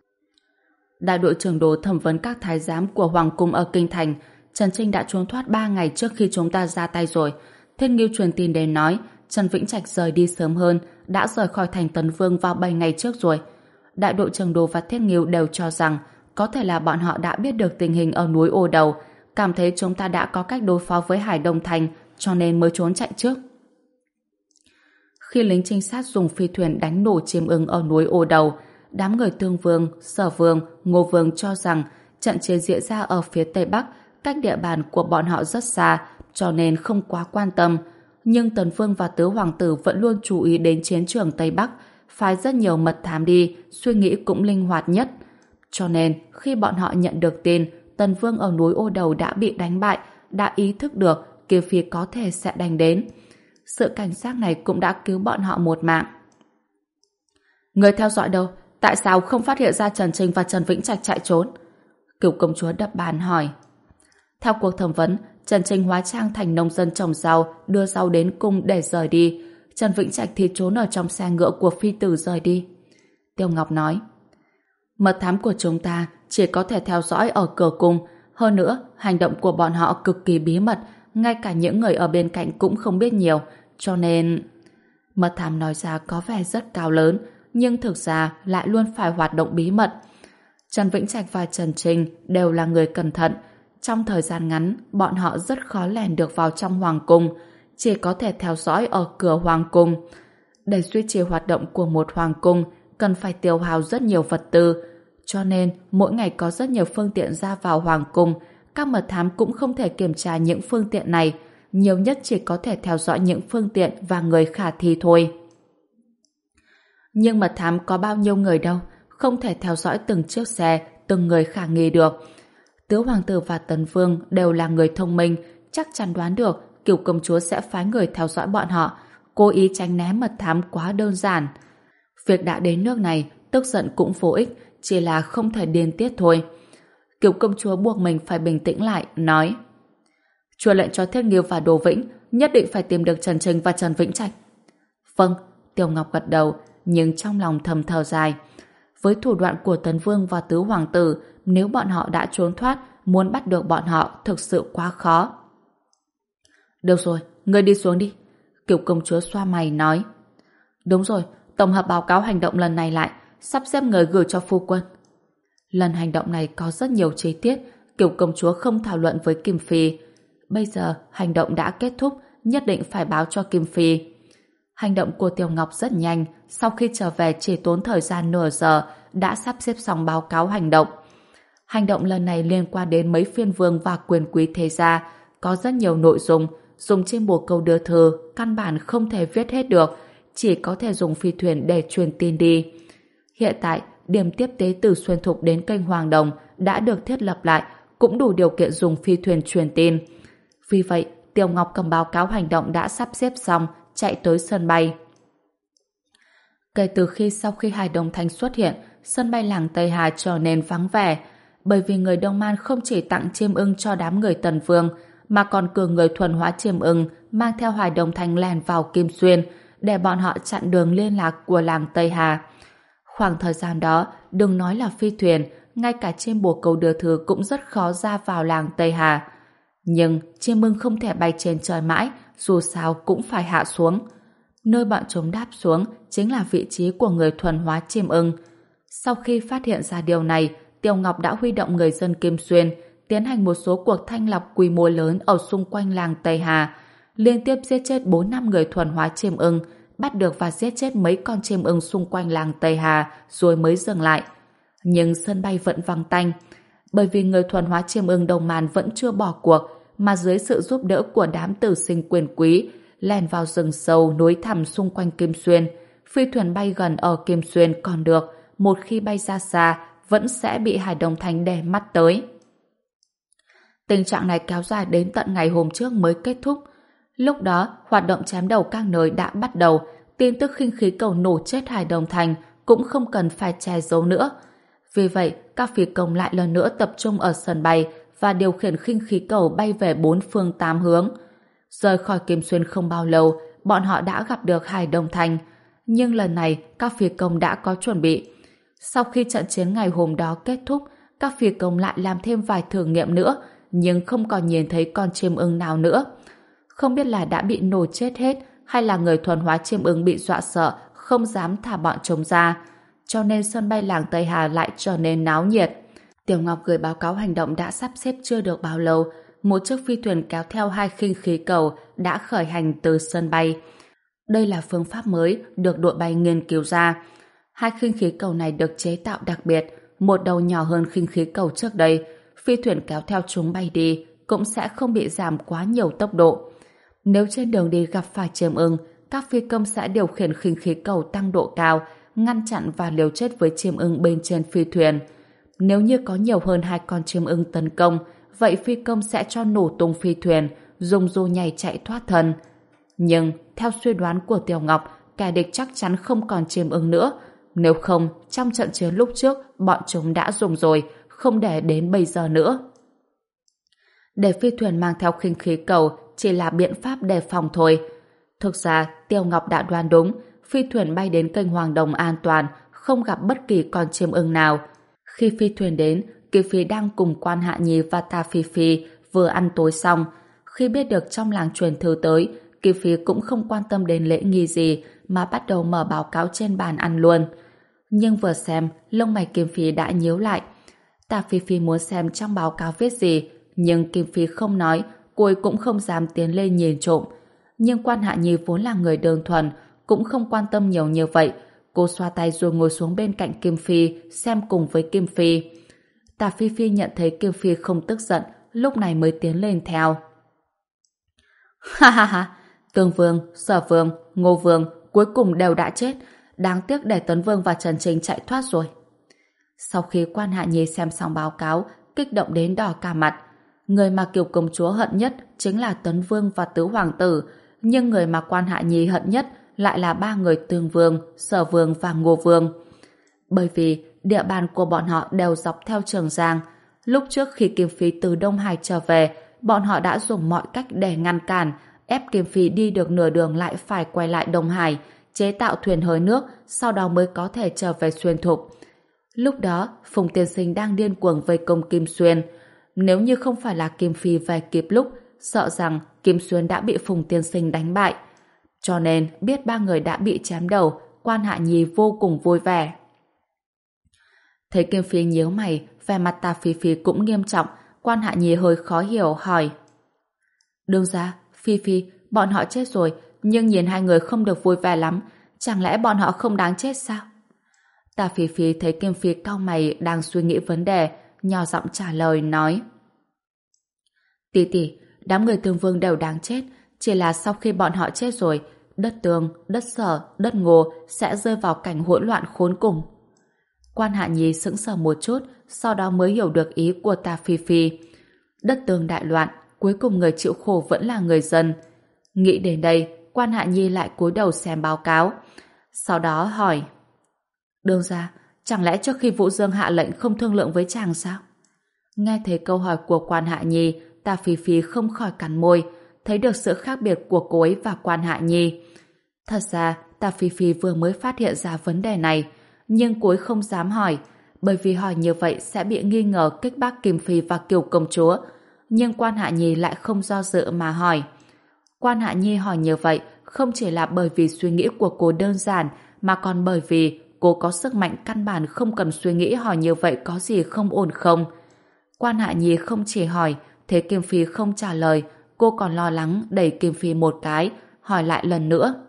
Đại đội trưởng Đồ thẩm vấn các thái giám của Hoàng cung ở Kinh Thành. Trần Trinh đã trốn thoát ba ngày trước khi chúng ta ra tay rồi. Thiết Nghiêu truyền tin đến nói Trần Vĩnh Trạch rời đi sớm hơn, đã rời khỏi thành Tấn Vương vào bảy ngày trước rồi. Đại đội trưởng Đồ và Thiết Nghiêu đều cho rằng có thể là bọn họ đã biết được tình hình ở núi Ô Đầu, cảm thấy chúng ta đã có cách đối phó với Hải Đông Thành, cho nên mới trốn chạy trước. Khi lính trinh sát dùng phi thuyền đánh nổ chim ưng ở núi Ô Đầu, đám người Tương Vương, Sở Vương, Ngô Vương cho rằng trận chiến diễn ra ở phía Tây Bắc, cách địa bàn của bọn họ rất xa, cho nên không quá quan tâm. Nhưng Tần Vương và Tứ Hoàng tử vẫn luôn chú ý đến chiến trường Tây Bắc, phái rất nhiều mật thám đi, suy nghĩ cũng linh hoạt nhất. Cho nên, khi bọn họ nhận được tin Tần Vương ở núi Ô Đầu đã bị đánh bại, đã ý thức được Kiều Phi có thể sẽ đánh đến. Sự cảnh giác này cũng đã cứu bọn họ một mạng. Người theo dõi đâu? Tại sao không phát hiện ra Trần Trinh và Trần Vĩnh Trạch chạy trốn? Kiều công chúa đập bàn hỏi. Theo cuộc thẩm vấn, Trần Trinh hóa trang thành nông dân trồng rau, đưa rau đến cung để rời đi. Trần Vĩnh Trạch thì trốn ở trong xe ngựa của phi tử rời đi. Tiêu Ngọc nói. Mật thám của chúng ta chỉ có thể theo dõi ở cửa cung. Hơn nữa, hành động của bọn họ cực kỳ bí mật, ngay cả những người ở bên cạnh cũng không biết nhiều, cho nên... Mật thám nói ra có vẻ rất cao lớn, nhưng thực ra lại luôn phải hoạt động bí mật. Trần Vĩnh Trạch và Trần Trinh đều là người cẩn thận. Trong thời gian ngắn, bọn họ rất khó lẻn được vào trong hoàng cung, chỉ có thể theo dõi ở cửa hoàng cung. Để duy trì hoạt động của một hoàng cung, cần phải tiêu hao rất nhiều vật tư, cho nên mỗi ngày có rất nhiều phương tiện ra vào hoàng cung. Các mật thám cũng không thể kiểm tra những phương tiện này, nhiều nhất chỉ có thể theo dõi những phương tiện và người khả thi thôi. Nhưng mật thám có bao nhiêu người đâu, không thể theo dõi từng chiếc xe, từng người khả nghi được. Tứ hoàng tử và Tấn Vương đều là người thông minh, chắc chắn đoán được Kiều công chúa sẽ phái người theo dõi bọn họ, cố ý tránh né mật thám quá đơn giản. Việc đã đến nước này, tức giận cũng vô ích, chỉ là không thể điên tiết thôi. Kiều công chúa buộc mình phải bình tĩnh lại, nói: "Chúa lệnh cho Thiết Nghiêu và Đồ Vĩnh nhất định phải tìm được Trần Trình và Trần Vĩnh Trạch." "Vâng." Tiêu Ngọc gật đầu, nhưng trong lòng thầm thở dài. Với thủ đoạn của Tấn Vương và Tứ Hoàng tử, nếu bọn họ đã trốn thoát, muốn bắt được bọn họ thực sự quá khó. "Được rồi, ngươi đi xuống đi." Kiều công chúa xoa mày nói. "Đúng rồi, tổng hợp báo cáo hành động lần này lại, sắp xếp người gửi cho phu quân." Lần hành động này có rất nhiều chi tiết, Kiều công chúa không thảo luận với Kim Phi. Bây giờ hành động đã kết thúc, nhất định phải báo cho Kim Phi. Hành động của Tiểu Ngọc rất nhanh, sau khi trở về chỉ tốn thời gian nửa giờ đã sắp xếp xong báo cáo hành động. Hành động lần này liên quan đến mấy phiên vương và quyền quý thế gia, có rất nhiều nội dung, dùng trên bồ câu đưa thư, căn bản không thể viết hết được, chỉ có thể dùng phi thuyền để truyền tin đi. Hiện tại, điểm tiếp tế từ Xuyên Thục đến kênh Hoàng Đồng đã được thiết lập lại, cũng đủ điều kiện dùng phi thuyền truyền tin. Vì vậy, Tiểu Ngọc cầm báo cáo hành động đã sắp xếp xong, chạy tới sân bay. Kể từ khi sau khi Hải Đông Thanh xuất hiện, sân bay làng Tây Hà trở nên vắng vẻ, bởi vì người Đông Man không chỉ tặng chiêm ưng cho đám người Tần Vương, mà còn cử người thuần hóa chiêm ưng mang theo Hải Đông Thanh lèn vào Kim Xuyên, để bọn họ chặn đường liên lạc của làng Tây Hà. Khoảng thời gian đó, đừng nói là phi thuyền, ngay cả trên bồ câu đưa thư cũng rất khó ra vào làng Tây Hà. Nhưng chiêm ưng không thể bay trên trời mãi, dù sao cũng phải hạ xuống. Nơi bọn chúng đáp xuống chính là vị trí của người thuần hóa chiêm ưng. Sau khi phát hiện ra điều này, Tiêu Ngọc đã huy động người dân Kim Xuyên tiến hành một số cuộc thanh lọc quy mô lớn ở xung quanh làng Tây Hà, liên tiếp giết chết bốn năm người thuần hóa chiêm ưng, bắt được và giết chết mấy con chiêm ưng xung quanh làng Tây Hà rồi mới dừng lại. Nhưng sân bay vẫn vắng tanh, bởi vì người thuần hóa chiêm ưng Đông Man vẫn chưa bỏ cuộc, mà dưới sự giúp đỡ của đám tử sinh quyền quý, lèn vào rừng sâu núi thẳm xung quanh Kim Xuyên. Phi thuyền bay gần ở Kim Xuyên còn được, một khi bay ra xa vẫn sẽ bị Hải Đông Thanh đè mắt tới. Tình trạng này kéo dài đến tận ngày hôm trước mới kết thúc. Lúc đó, hoạt động chém đầu các nơi đã bắt đầu, tin tức khinh khí cầu nổ chết Hải Đông Thanh cũng không cần phải che giấu nữa. Vì vậy, các phi công lại lần nữa tập trung ở sân bay và điều khiển khinh khí cầu bay về bốn phương tám hướng. Rời khỏi Kim Xuyên không bao lâu, bọn họ đã gặp được Hải Đông Thanh. Nhưng lần này, các phi công đã có chuẩn bị. Sau khi trận chiến ngày hôm đó kết thúc, các phi công lại làm thêm vài thử nghiệm nữa, nhưng không còn nhìn thấy con chiêm ưng nào nữa. Không biết là đã bị nổ chết hết, hay là người thuần hóa chiêm ưng bị dọa sợ, không dám thả bọn chúng ra. Cho nên sân bay làng Tây Hà lại trở nên náo nhiệt. Tiểu Ngọc gửi báo cáo hành động đã sắp xếp chưa được bao lâu, một chiếc phi thuyền kéo theo hai khinh khí cầu đã khởi hành từ sân bay. Đây là phương pháp mới được đội bay nghiên cứu ra. Hai khinh khí cầu này được chế tạo đặc biệt, một đầu nhỏ hơn khinh khí cầu trước đây. Phi thuyền kéo theo chúng bay đi cũng sẽ không bị giảm quá nhiều tốc độ. Nếu trên đường đi gặp phải chiêm ưng, các phi công sẽ điều khiển khinh khí cầu tăng độ cao, ngăn chặn và liều chết với chiêm ưng bên trên phi thuyền. Nếu như có nhiều hơn hai con chiêm ưng tấn công, vậy phi công sẽ cho nổ tung phi thuyền, dùng dù nhảy chạy thoát thân. Nhưng, theo suy đoán của Tiểu Ngọc, kẻ địch chắc chắn không còn chiêm ưng nữa. Nếu không, trong trận chiến lúc trước, bọn chúng đã dùng rồi, không để đến bây giờ nữa. Để phi thuyền mang theo khinh khí cầu chỉ là biện pháp đề phòng thôi. Thực ra, Tiêu Ngọc đã đoán đúng, phi thuyền bay đến kênh Hoàng Đồng an toàn, không gặp bất kỳ con chiêm ưng nào. Khi phi thuyền đến, Kỳ Phi đang cùng Quan Hạ Nhi và Ta Phi Phi vừa ăn tối xong. Khi biết được trong làng truyền thư tới, Kỳ Phi cũng không quan tâm đến lễ nghi gì mà bắt đầu mở báo cáo trên bàn ăn luôn. Nhưng vừa xem, lông mày Kim Phi đã nhíu lại. Ta Phi Phi muốn xem trong báo cáo viết gì, nhưng Kim Phi không nói, cô ấy cũng không dám tiến lên nhìn trộm. Nhưng Quan Hạ Nhi vốn là người đơn thuần, cũng không quan tâm nhiều như vậy. Cô xoa tay rồi ngồi xuống bên cạnh Kim Phi, xem cùng với Kim Phi. Tà Phi Phi nhận thấy Kim Phi không tức giận, lúc này mới tiến lên theo. Ha ha ha, Tương Vương, Sở Vương, Ngô Vương cuối cùng đều đã chết, đáng tiếc để Tấn Vương và Trần Trình chạy thoát rồi. Sau khi Quan Hạ Nhi xem xong báo cáo, kích động đến đỏ cả mặt. Người mà Kiều công chúa hận nhất chính là Tấn Vương và Tứ Hoàng tử, nhưng người mà Quan Hạ Nhi hận nhất lại là ba người Tương Vương, Sở Vương và Ngô Vương. Bởi vì địa bàn của bọn họ đều dọc theo Trường Giang. Lúc trước khi Kim Phi từ Đông Hải trở về, bọn họ đã dùng mọi cách để ngăn cản, ép Kim Phi đi được nửa đường lại phải quay lại Đông Hải, chế tạo thuyền hơi nước, sau đó mới có thể trở về Xuyên Thục. Lúc đó, Phùng Tiên Sinh đang điên cuồng vây công Kim Xuyên. Nếu như không phải là Kim Phi về kịp lúc, sợ rằng Kim Xuyên đã bị Phùng Tiên Sinh đánh bại. Cho nên, biết ba người đã bị chém đầu, Quan Hạ Nhi vô cùng vui vẻ. Thấy Kim Phi nhíu mày, vẻ mặt Tà Phi Phi cũng nghiêm trọng, Quan Hạ Nhi hơi khó hiểu hỏi: Đương gia, Phi Phi, bọn họ chết rồi, nhưng nhìn hai người không được vui vẻ lắm, chẳng lẽ bọn họ không đáng chết sao? Tà Phi Phi thấy Kim Phi cau mày đang suy nghĩ vấn đề, nhỏ giọng trả lời nói: Tỷ tỷ, đám người Tương Vương đều đáng chết, chỉ là sau khi bọn họ chết rồi, đất Tương, đất Sở, đất Ngô sẽ rơi vào cảnh hỗn loạn khốn cùng. Quan Hạ Nhi sững sờ một chút, sau đó mới hiểu được ý của Tà Phi Phi. Đất Tương đại loạn, cuối cùng người chịu khổ vẫn là người dân. Nghĩ đến đây, Quan Hạ Nhi lại cúi đầu xem báo cáo. Sau đó hỏi: Đương gia, chẳng lẽ trước khi Vũ Dương hạ lệnh không thương lượng với chàng sao? Nghe thấy câu hỏi của Quan Hạ Nhi, Tà Phi Phi không khỏi cắn môi, thấy được sự khác biệt của cô ấy và Quan Hạ Nhi. Thật ra, Tà Phi Phi vừa mới phát hiện ra vấn đề này, nhưng cô ấy không dám hỏi, bởi vì hỏi như vậy sẽ bị nghi ngờ kích bác Kim Phi và Kiều công chúa. Nhưng Quan Hạ Nhi lại không do dự mà hỏi. Quan Hạ Nhi hỏi như vậy không chỉ là bởi vì suy nghĩ của cô đơn giản, mà còn bởi vì cô có sức mạnh căn bản không cần suy nghĩ hỏi như vậy có gì không ổn không. Quan Hạ Nhi không chỉ hỏi, thế Kim Phi không trả lời, cô còn lo lắng đẩy Kim Phi một cái, hỏi lại lần nữa.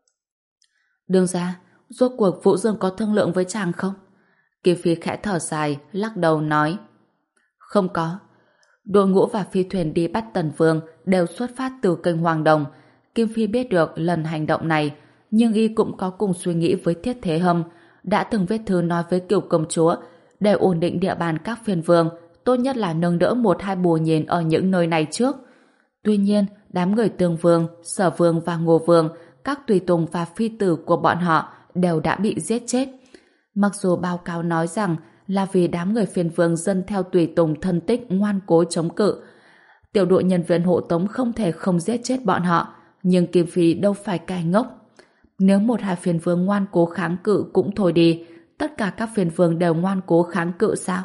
Đương gia, rốt cuộc Vũ Dương có thương lượng với chàng không? Kim Phi khẽ thở dài, lắc đầu nói: Không có. Đội ngũ và phi thuyền đi bắt Tần Vương đều xuất phát từ kênh Hoàng Đồng. Kim Phi biết được lần hành động này, nhưng y cũng có cùng suy nghĩ với Thiết Thế Hâm, đã từng viết thư nói với Kiều công chúa, để ổn định địa bàn các phiên vương, tốt nhất là nâng đỡ một hai bùa nhìn ở những nơi này trước. Tuy nhiên, đám người Tương Vương, Sở Vương và Ngô Vương, các tùy tùng và phi tử của bọn họ đều đã bị giết chết. Mặc dù báo cáo nói rằng là vì đám người phiên vương dân theo tùy tùng thân tích ngoan cố chống cự, tiểu đội nhân viên hộ tống không thể không giết chết bọn họ, nhưng Kim Phi đâu phải cai ngốc. Nếu một hai phiên vương ngoan cố kháng cự cũng thôi đi, tất cả các phiên vương đều ngoan cố kháng cự sao?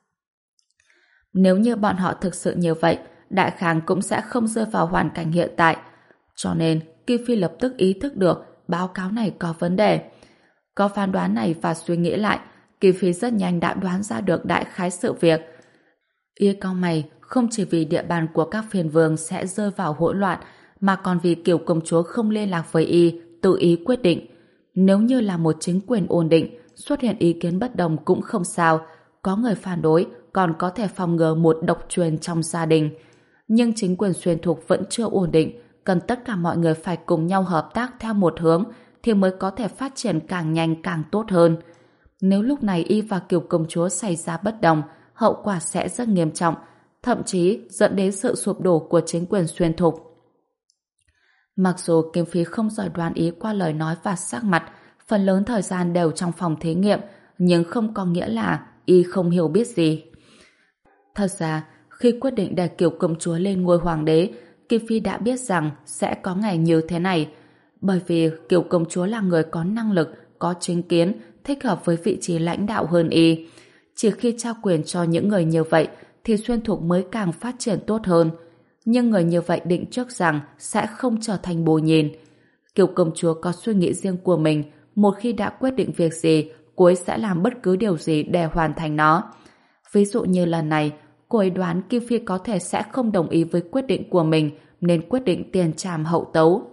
Nếu như bọn họ thực sự như vậy, Đại Khang cũng sẽ không rơi vào hoàn cảnh hiện tại. Cho nên, Kim Phi lập tức ý thức được báo cáo này có vấn đề. Có phán đoán này và suy nghĩ lại, Kim Phi rất nhanh đã đoán ra được đại khái sự việc. Y cau mày không chỉ vì địa bàn của các phiên vương sẽ rơi vào hỗn loạn, mà còn vì Kiều công chúa không liên lạc với Y, tự ý quyết định. Nếu như là một chính quyền ổn định, xuất hiện ý kiến bất đồng cũng không sao, có người phản đối còn có thể phòng ngừa một độc truyền trong gia đình. Nhưng chính quyền Xuyên Thục vẫn chưa ổn định, cần tất cả mọi người phải cùng nhau hợp tác theo một hướng thì mới có thể phát triển càng nhanh càng tốt hơn. Nếu lúc này Y và Kiều công chúa xảy ra bất đồng, hậu quả sẽ rất nghiêm trọng, thậm chí dẫn đến sự sụp đổ của chính quyền Xuyên Thục. Mặc dù Kim Phi không giỏi đoán ý qua lời nói và sắc mặt, phần lớn thời gian đều trong phòng thí nghiệm, nhưng không có nghĩa là Y không hiểu biết gì. Thật ra, khi quyết định để Kiều công chúa lên ngôi hoàng đế, Kim Phi đã biết rằng sẽ có ngày như thế này, bởi vì Kiều công chúa là người có năng lực, có chính kiến, thích hợp với vị trí lãnh đạo hơn Y. Chỉ khi trao quyền cho những người như vậy thì Xuyên Thục mới càng phát triển tốt hơn. Nhưng người như vậy định trước rằng sẽ không trở thành bồ nhìn. Kiều công chúa có suy nghĩ riêng của mình, một khi đã quyết định việc gì, cô ấy sẽ làm bất cứ điều gì để hoàn thành nó. Ví dụ như lần này, cô ấy đoán Kim Phi có thể sẽ không đồng ý với quyết định của mình, nên quyết định tiền trảm hậu tấu.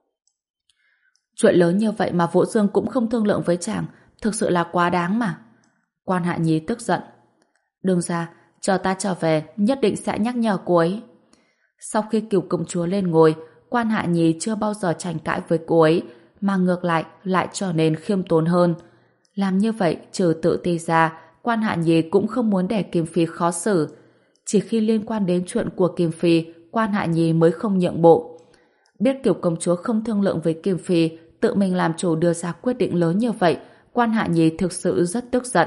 Chuyện lớn như vậy mà Vũ Dương cũng không thương lượng với chàng, thực sự là quá đáng mà. Quan Hạ Nhi tức giận. Đương ra, chờ ta trở về, nhất định sẽ nhắc nhở cô ấy. Sau khi Kiều công chúa lên ngôi, Quan Hạ Nhi chưa bao giờ tranh cãi với cô ấy, mà ngược lại lại trở nên khiêm tốn hơn. Làm như vậy, trừ tự ti ra, Quan Hạ Nhi cũng không muốn để Kim Phi khó xử. Chỉ khi liên quan đến chuyện của Kim Phi, Quan Hạ Nhi mới không nhượng bộ. Biết Kiều công chúa không thương lượng với Kim Phi, tự mình làm chủ đưa ra quyết định lớn như vậy, Quan Hạ Nhi thực sự rất tức giận.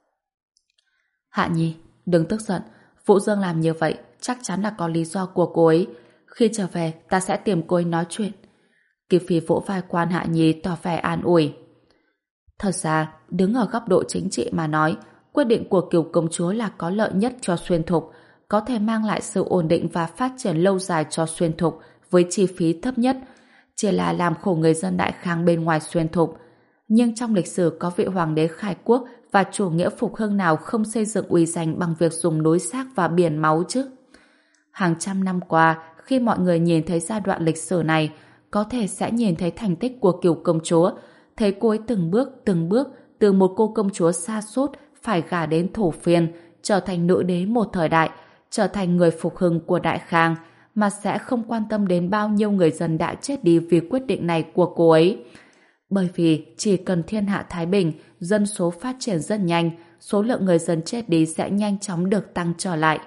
Hạ Nhi, đừng tức giận. Vũ Dương làm như vậy chắc chắn là có lý do của cô ấy. Khi trở về, ta sẽ tìm cô ấy nói chuyện. Kim Phi vỗ vai Quan Hạ Nhi tỏ vẻ an ủi. Thật ra, đứng ở góc độ chính trị mà nói, quyết định của Kiều công chúa là có lợi nhất cho Xuyên Thục, có thể mang lại sự ổn định và phát triển lâu dài cho Xuyên Thục với chi phí thấp nhất, chỉ là làm khổ người dân Đại Khang bên ngoài Xuyên Thục. Nhưng trong lịch sử có vị hoàng đế khai quốc và chủ nghĩa phục hưng nào không xây dựng uy danh bằng việc dùng núi xác và biển máu chứ? Hàng trăm năm qua, khi mọi người nhìn thấy giai đoạn lịch sử này, có thể sẽ nhìn thấy thành tích của Kiều công chúa, thấy cô ấy từng bước, từng bước từ một cô công chúa sa sút phải gả đến Thổ Phiên, trở thành nữ đế một thời đại, trở thành người phục hưng của Đại Khang, mà sẽ không quan tâm đến bao nhiêu người dân đã chết đi vì quyết định này của cô ấy. Bởi vì chỉ cần thiên hạ thái bình, dân số phát triển rất nhanh, số lượng người dân chết đi sẽ nhanh chóng được tăng trở lại.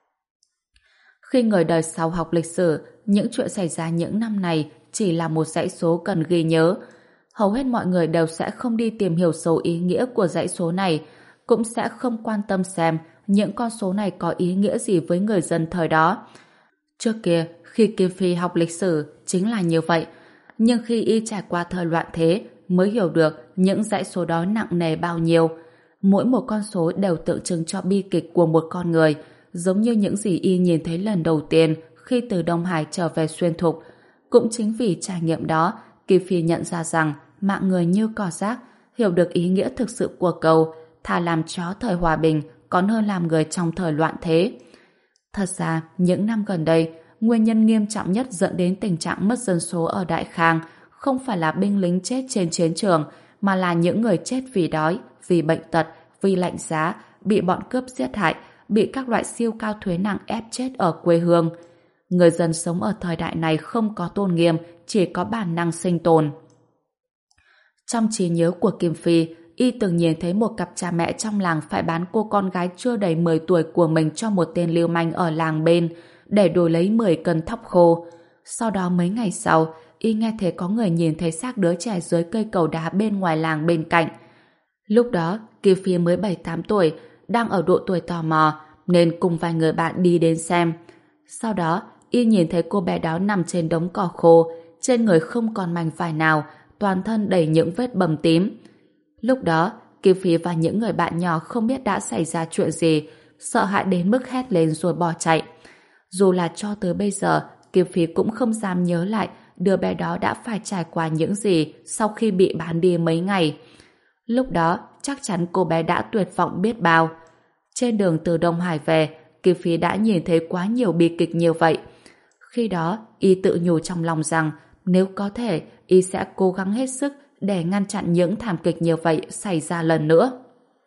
Khi người đời sau học lịch sử, những chuyện xảy ra những năm này chỉ là một dãy số cần ghi nhớ. Hầu hết mọi người đều sẽ không đi tìm hiểu sâu ý nghĩa của dãy số này, cũng sẽ không quan tâm xem những con số này có ý nghĩa gì với người dân thời đó. Trước kia, khi Kim Phi học lịch sử, chính là như vậy. Nhưng khi y trải qua thời loạn thế, mới hiểu được những dãy số đó nặng nề bao nhiêu. Mỗi một con số đều tượng trưng cho bi kịch của một con người, giống như những gì y nhìn thấy lần đầu tiên khi từ Đông Hải trở về Xuyên Thục. Cũng chính vì trải nghiệm đó, Kim Phi nhận ra rằng mạng người như cỏ rác, hiểu được ý nghĩa thực sự của câu thà làm chó thời hòa bình còn hơn làm người trong thời loạn thế. Thật ra, những năm gần đây, nguyên nhân nghiêm trọng nhất dẫn đến tình trạng mất dân số ở Đại Khang không phải là binh lính chết trên chiến trường, mà là những người chết vì đói, vì bệnh tật, vì lạnh giá, bị bọn cướp giết hại, bị các loại siêu cao thuế nặng ép chết ở quê hương. Người dân sống ở thời đại này không có tôn nghiêm, chỉ có bản năng sinh tồn. Trong trí nhớ của Kim Phi, y từng nhìn thấy một cặp cha mẹ trong làng phải bán cô con gái chưa đầy mười tuổi của mình cho một tên lưu manh ở làng bên để đổi lấy mười cân thóc khô. Sau đó mấy ngày sau, y nghe thấy có người nhìn thấy xác đứa trẻ dưới cây cầu đá bên ngoài làng bên cạnh. Lúc đó, Kim Phi mới bảy tám tuổi, đang ở độ tuổi tò mò, nên cùng vài người bạn đi đến xem. Sau đó, y nhìn thấy cô bé đó nằm trên đống cỏ khô, trên người không còn mảnh vải nào, toàn thân đầy những vết bầm tím. Lúc đó, Kim Phi và những người bạn nhỏ không biết đã xảy ra chuyện gì, sợ hãi đến mức hét lên rồi bỏ chạy. Dù là cho tới bây giờ, Kim Phi cũng không dám nhớ lại đứa bé đó đã phải trải qua những gì sau khi bị bán đi mấy ngày. Lúc đó, chắc chắn cô bé đã tuyệt vọng biết bao. Trên đường từ Đông Hải về, Kim Phi đã nhìn thấy quá nhiều bi kịch như vậy. Khi đó, y tự nhủ trong lòng rằng nếu có thể, y sẽ cố gắng hết sức để ngăn chặn những thảm kịch như vậy xảy ra lần nữa.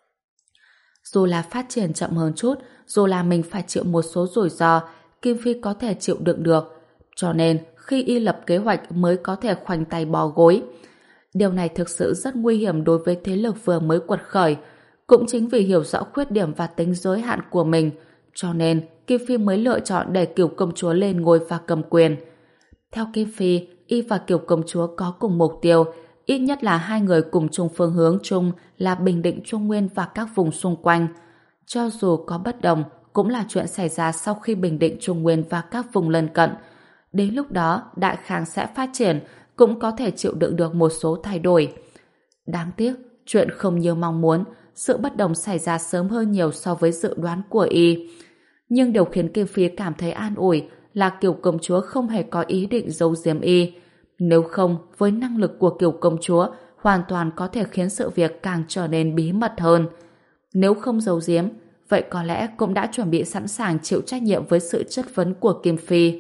Dù là phát triển chậm hơn chút, dù là mình phải chịu một số rủi ro, Kim Phi có thể chịu đựng được. Cho nên, khi y lập kế hoạch mới có thể khoanh tay bó gối. Điều này thực sự rất nguy hiểm đối với thế lực vừa mới quật khởi. Cũng chính vì hiểu rõ khuyết điểm và tính giới hạn của mình, cho nên Kim Phi mới lựa chọn để Kiều công chúa lên ngôi và cầm quyền. Theo Kim Phi, y và Kiều công chúa có cùng mục tiêu, ít nhất là hai người cùng chung phương hướng chung là bình định Trung Nguyên và các vùng xung quanh. Cho dù có bất đồng, cũng là chuyện xảy ra sau khi bình định Trung Nguyên và các vùng lân cận. Đến lúc đó, Đại Khang sẽ phát triển, cũng có thể chịu đựng được một số thay đổi. Đáng tiếc, chuyện không như mong muốn, sự bất đồng xảy ra sớm hơn nhiều so với dự đoán của y. Nhưng điều khiến Kim Phi cảm thấy an ủi là Kiều công chúa không hề có ý định giấu giếm y. Nếu không, với năng lực của Kiều công chúa, hoàn toàn có thể khiến sự việc càng trở nên bí mật hơn. Nếu không giấu giếm, vậy có lẽ cũng đã chuẩn bị sẵn sàng chịu trách nhiệm với sự chất vấn của Kim Phi.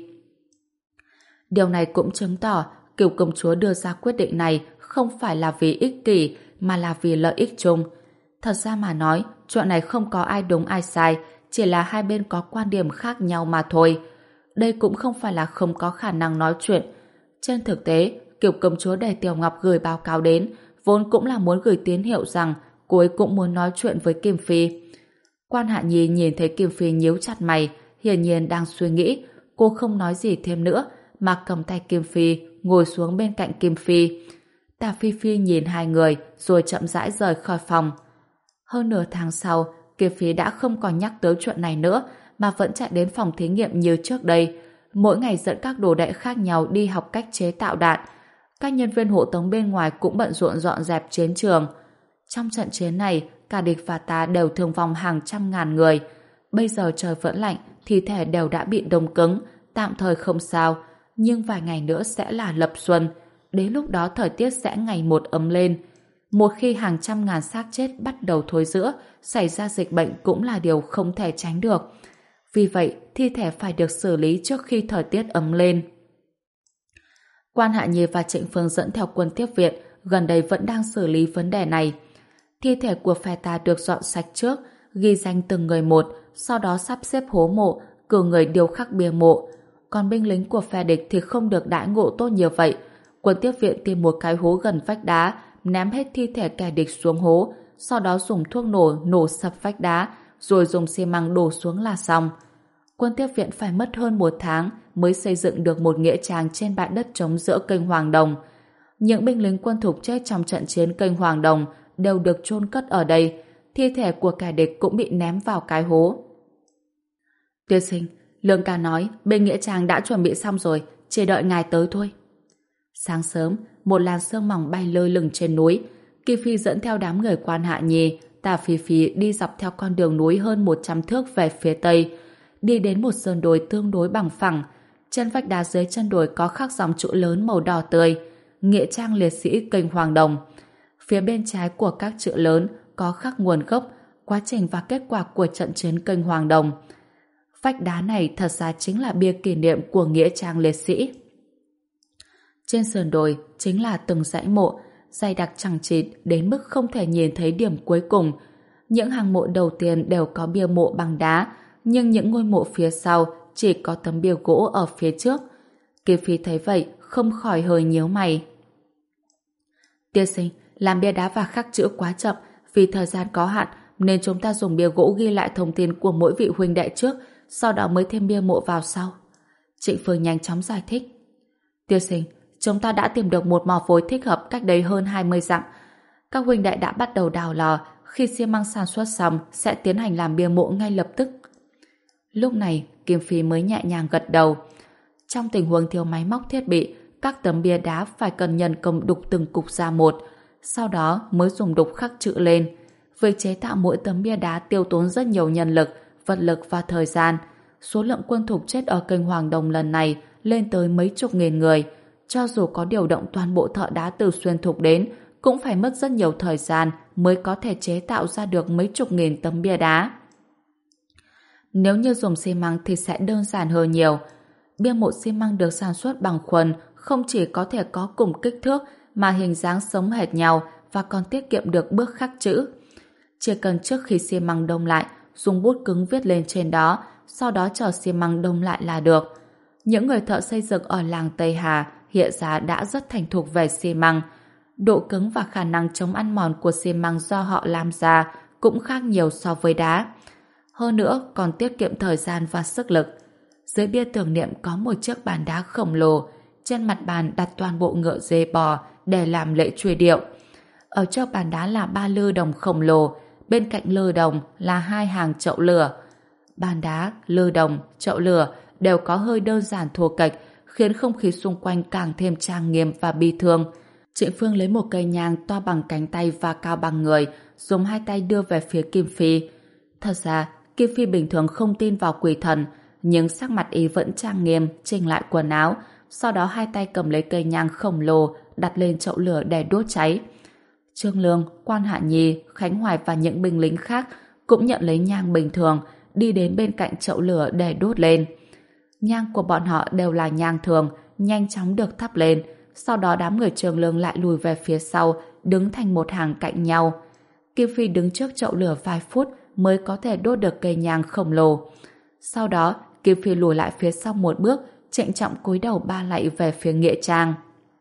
Điều này cũng chứng tỏ Kiều công chúa đưa ra quyết định này không phải là vì ích kỷ mà là vì lợi ích chung. Thật ra mà nói, chuyện này không có ai đúng ai sai, chỉ là hai bên có quan điểm khác nhau mà thôi. Đây cũng không phải là không có khả năng nói chuyện. Trên thực tế, Kiều công chúa để Tiểu Ngọc gửi báo cáo đến, vốn cũng là muốn gửi tín hiệu rằng cô ấy cũng muốn nói chuyện với Kim Phi. Quan Hạ Nhi nhìn thấy Kim Phi nhíu chặt mày, hiển nhiên đang suy nghĩ. Cô không nói gì thêm nữa, mà cầm tay Kim Phi, ngồi xuống bên cạnh Kim Phi. Tả Phi Phi nhìn hai người, rồi chậm rãi rời khỏi phòng. Hơn nửa tháng sau, Kim Phi đã không còn nhắc tới chuyện này nữa, mà vẫn chạy đến phòng thí nghiệm như trước đây. Mỗi ngày dẫn các đồ đệ khác nhau đi học cách chế tạo đạn. Các nhân viên hộ tống bên ngoài cũng bận rộn dọn dẹp chiến trường. Trong trận chiến này, cả địch và ta đều thương vong hàng trăm ngàn người. Bây giờ trời vẫn lạnh, thi thể đều đã bị đông cứng, tạm thời không sao, nhưng vài ngày nữa sẽ là lập xuân. Đến lúc đó thời tiết sẽ ngày một ấm lên. Một khi hàng trăm ngàn xác chết bắt đầu thối rữa, xảy ra dịch bệnh cũng là điều không thể tránh được. Vì vậy, thi thể phải được xử lý trước khi thời tiết ấm lên. Quan Hạ Nhi và Trịnh Phương dẫn theo quân tiếp viện, gần đây vẫn đang xử lý vấn đề này. Thi thể của phe ta được dọn sạch trước, ghi danh từng người một, sau đó sắp xếp hố mộ, cử người điêu khắc bia mộ. Còn binh lính của phe địch thì không được đãi ngộ tốt như vậy. Quân tiếp viện tìm một cái hố gần vách đá, ném hết thi thể kẻ địch xuống hố, sau đó dùng thuốc nổ nổ sập vách đá, rồi dùng xi măng đổ xuống là xong. Quân tiếp viện phải mất hơn một tháng mới xây dựng được một nghĩa trang trên bãi đất trống giữa kênh Hoàng Đồng. Những binh lính quân thục chết trong trận chiến kênh Hoàng Đồng đều được chôn cất ở đây. Thi thể của kẻ địch cũng bị ném vào cái hố. Tiên sinh, Lương ca nói bên nghĩa trang đã chuẩn bị xong rồi, chỉ đợi ngài tới thôi. Sáng sớm, một làn sương mỏng bay lơ lửng trên núi. Kim Phi dẫn theo đám người Quan Hạ Nhi, Tả Phi Phi đi dọc theo con đường núi hơn một trăm thước về phía tây. Đi đến một sườn đồi tương đối bằng phẳng. Trên vách đá dưới chân đồi có khắc dòng chữ lớn màu đỏ tươi, nghĩa trang liệt sĩ kênh Hoàng Đồng. Phía bên trái của các chữ lớn có khắc nguồn gốc, quá trình và kết quả của trận chiến kênh Hoàng Đồng. Vách đá này thật ra chính là bia kỷ niệm của nghĩa trang liệt sĩ. Trên sườn đồi chính là từng dãy mộ, dày đặc chằng chịt đến mức không thể nhìn thấy điểm cuối cùng. Những hàng mộ đầu tiên đều có bia mộ bằng đá, nhưng những ngôi mộ phía sau chỉ có tấm bia gỗ ở phía trước. Kim Phi thấy vậy, không khỏi hơi nhíu mày. Tiên sinh, làm bia đá và khắc chữ quá chậm, vì thời gian có hạn nên chúng ta dùng bia gỗ ghi lại thông tin của mỗi vị huynh đệ trước, sau đó mới thêm bia mộ vào sau. Trịnh Phương nhanh chóng giải thích. Tiên sinh, chúng ta đã tìm được một mỏ phối thích hợp cách đây hơn hai mươi dặm. Các huynh đệ đã bắt đầu đào lò, khi xi măng sản xuất xong sẽ tiến hành làm bia mộ ngay lập tức. Lúc này, Kim Phi mới nhẹ nhàng gật đầu. Trong tình huống thiếu máy móc thiết bị, các tấm bia đá phải cần nhân công đục từng cục ra một, sau đó mới dùng đục khắc chữ lên. Việc chế tạo mỗi tấm bia đá tiêu tốn rất nhiều nhân lực, vật lực và thời gian. Số lượng quân thục chết ở kênh Hoàng Đồng lần này lên tới mấy chục nghìn người. Cho dù có điều động toàn bộ thợ đá từ xuyên thục đến, cũng phải mất rất nhiều thời gian mới có thể chế tạo ra được mấy chục nghìn tấm bia đá. Nếu như dùng xi măng thì sẽ đơn giản hơn nhiều. Bia mộ xi măng được sản xuất bằng khuẩn, không chỉ có thể có cùng kích thước mà hình dáng giống hệt nhau và còn tiết kiệm được bước khắc chữ. Chỉ cần trước khi xi măng đông lại, dùng bút cứng viết lên trên đó, sau đó chờ xi măng đông lại là được. Những người thợ xây dựng ở làng Tây Hà hiện giờ đã rất thành thục về xi măng. Độ cứng và khả năng chống ăn mòn của xi măng do họ làm ra cũng khác nhiều so với đá. Hơn nữa còn tiết kiệm thời gian và sức lực. Dưới bia tưởng niệm có một chiếc bàn đá khổng lồ, trên mặt bàn đặt toàn bộ ngựa dê bò để làm lễ truy điệu. Ở trước bàn đá là ba lư đồng khổng lồ, bên cạnh lư đồng là hai hàng chậu lửa. Bàn đá, lư đồng, chậu lửa đều có hơi đơn giản thô kệch, khiến không khí xung quanh càng thêm trang nghiêm và bi thương. Trịnh Phương lấy một cây nhang to bằng cánh tay và cao bằng người, dùng hai tay đưa về phía Kim Phi. Thật ra, Kim Phi bình thường không tin vào quỷ thần, nhưng sắc mặt y vẫn trang nghiêm, chỉnh lại quần áo, sau đó hai tay cầm lấy cây nhang khổng lồ đặt lên chậu lửa để đốt cháy. Trương Lương, Quan Hạ Nhi, Khánh Hoài và những binh lính khác cũng nhận lấy nhang bình thường, đi đến bên cạnh chậu lửa để đốt lên. Nhang của bọn họ đều là nhang thường, nhanh chóng được thắp lên, sau đó đám người Trương Lương lại lùi về phía sau, đứng thành một hàng cạnh nhau. Kim Phi đứng trước chậu lửa vài phút mới có thể đốt được cây nhang khổng lồ. Sau đó, Kim Phi lùi lại phía sau một bước, trịnh trọng cúi đầu ba lạy về phía nghĩa trang.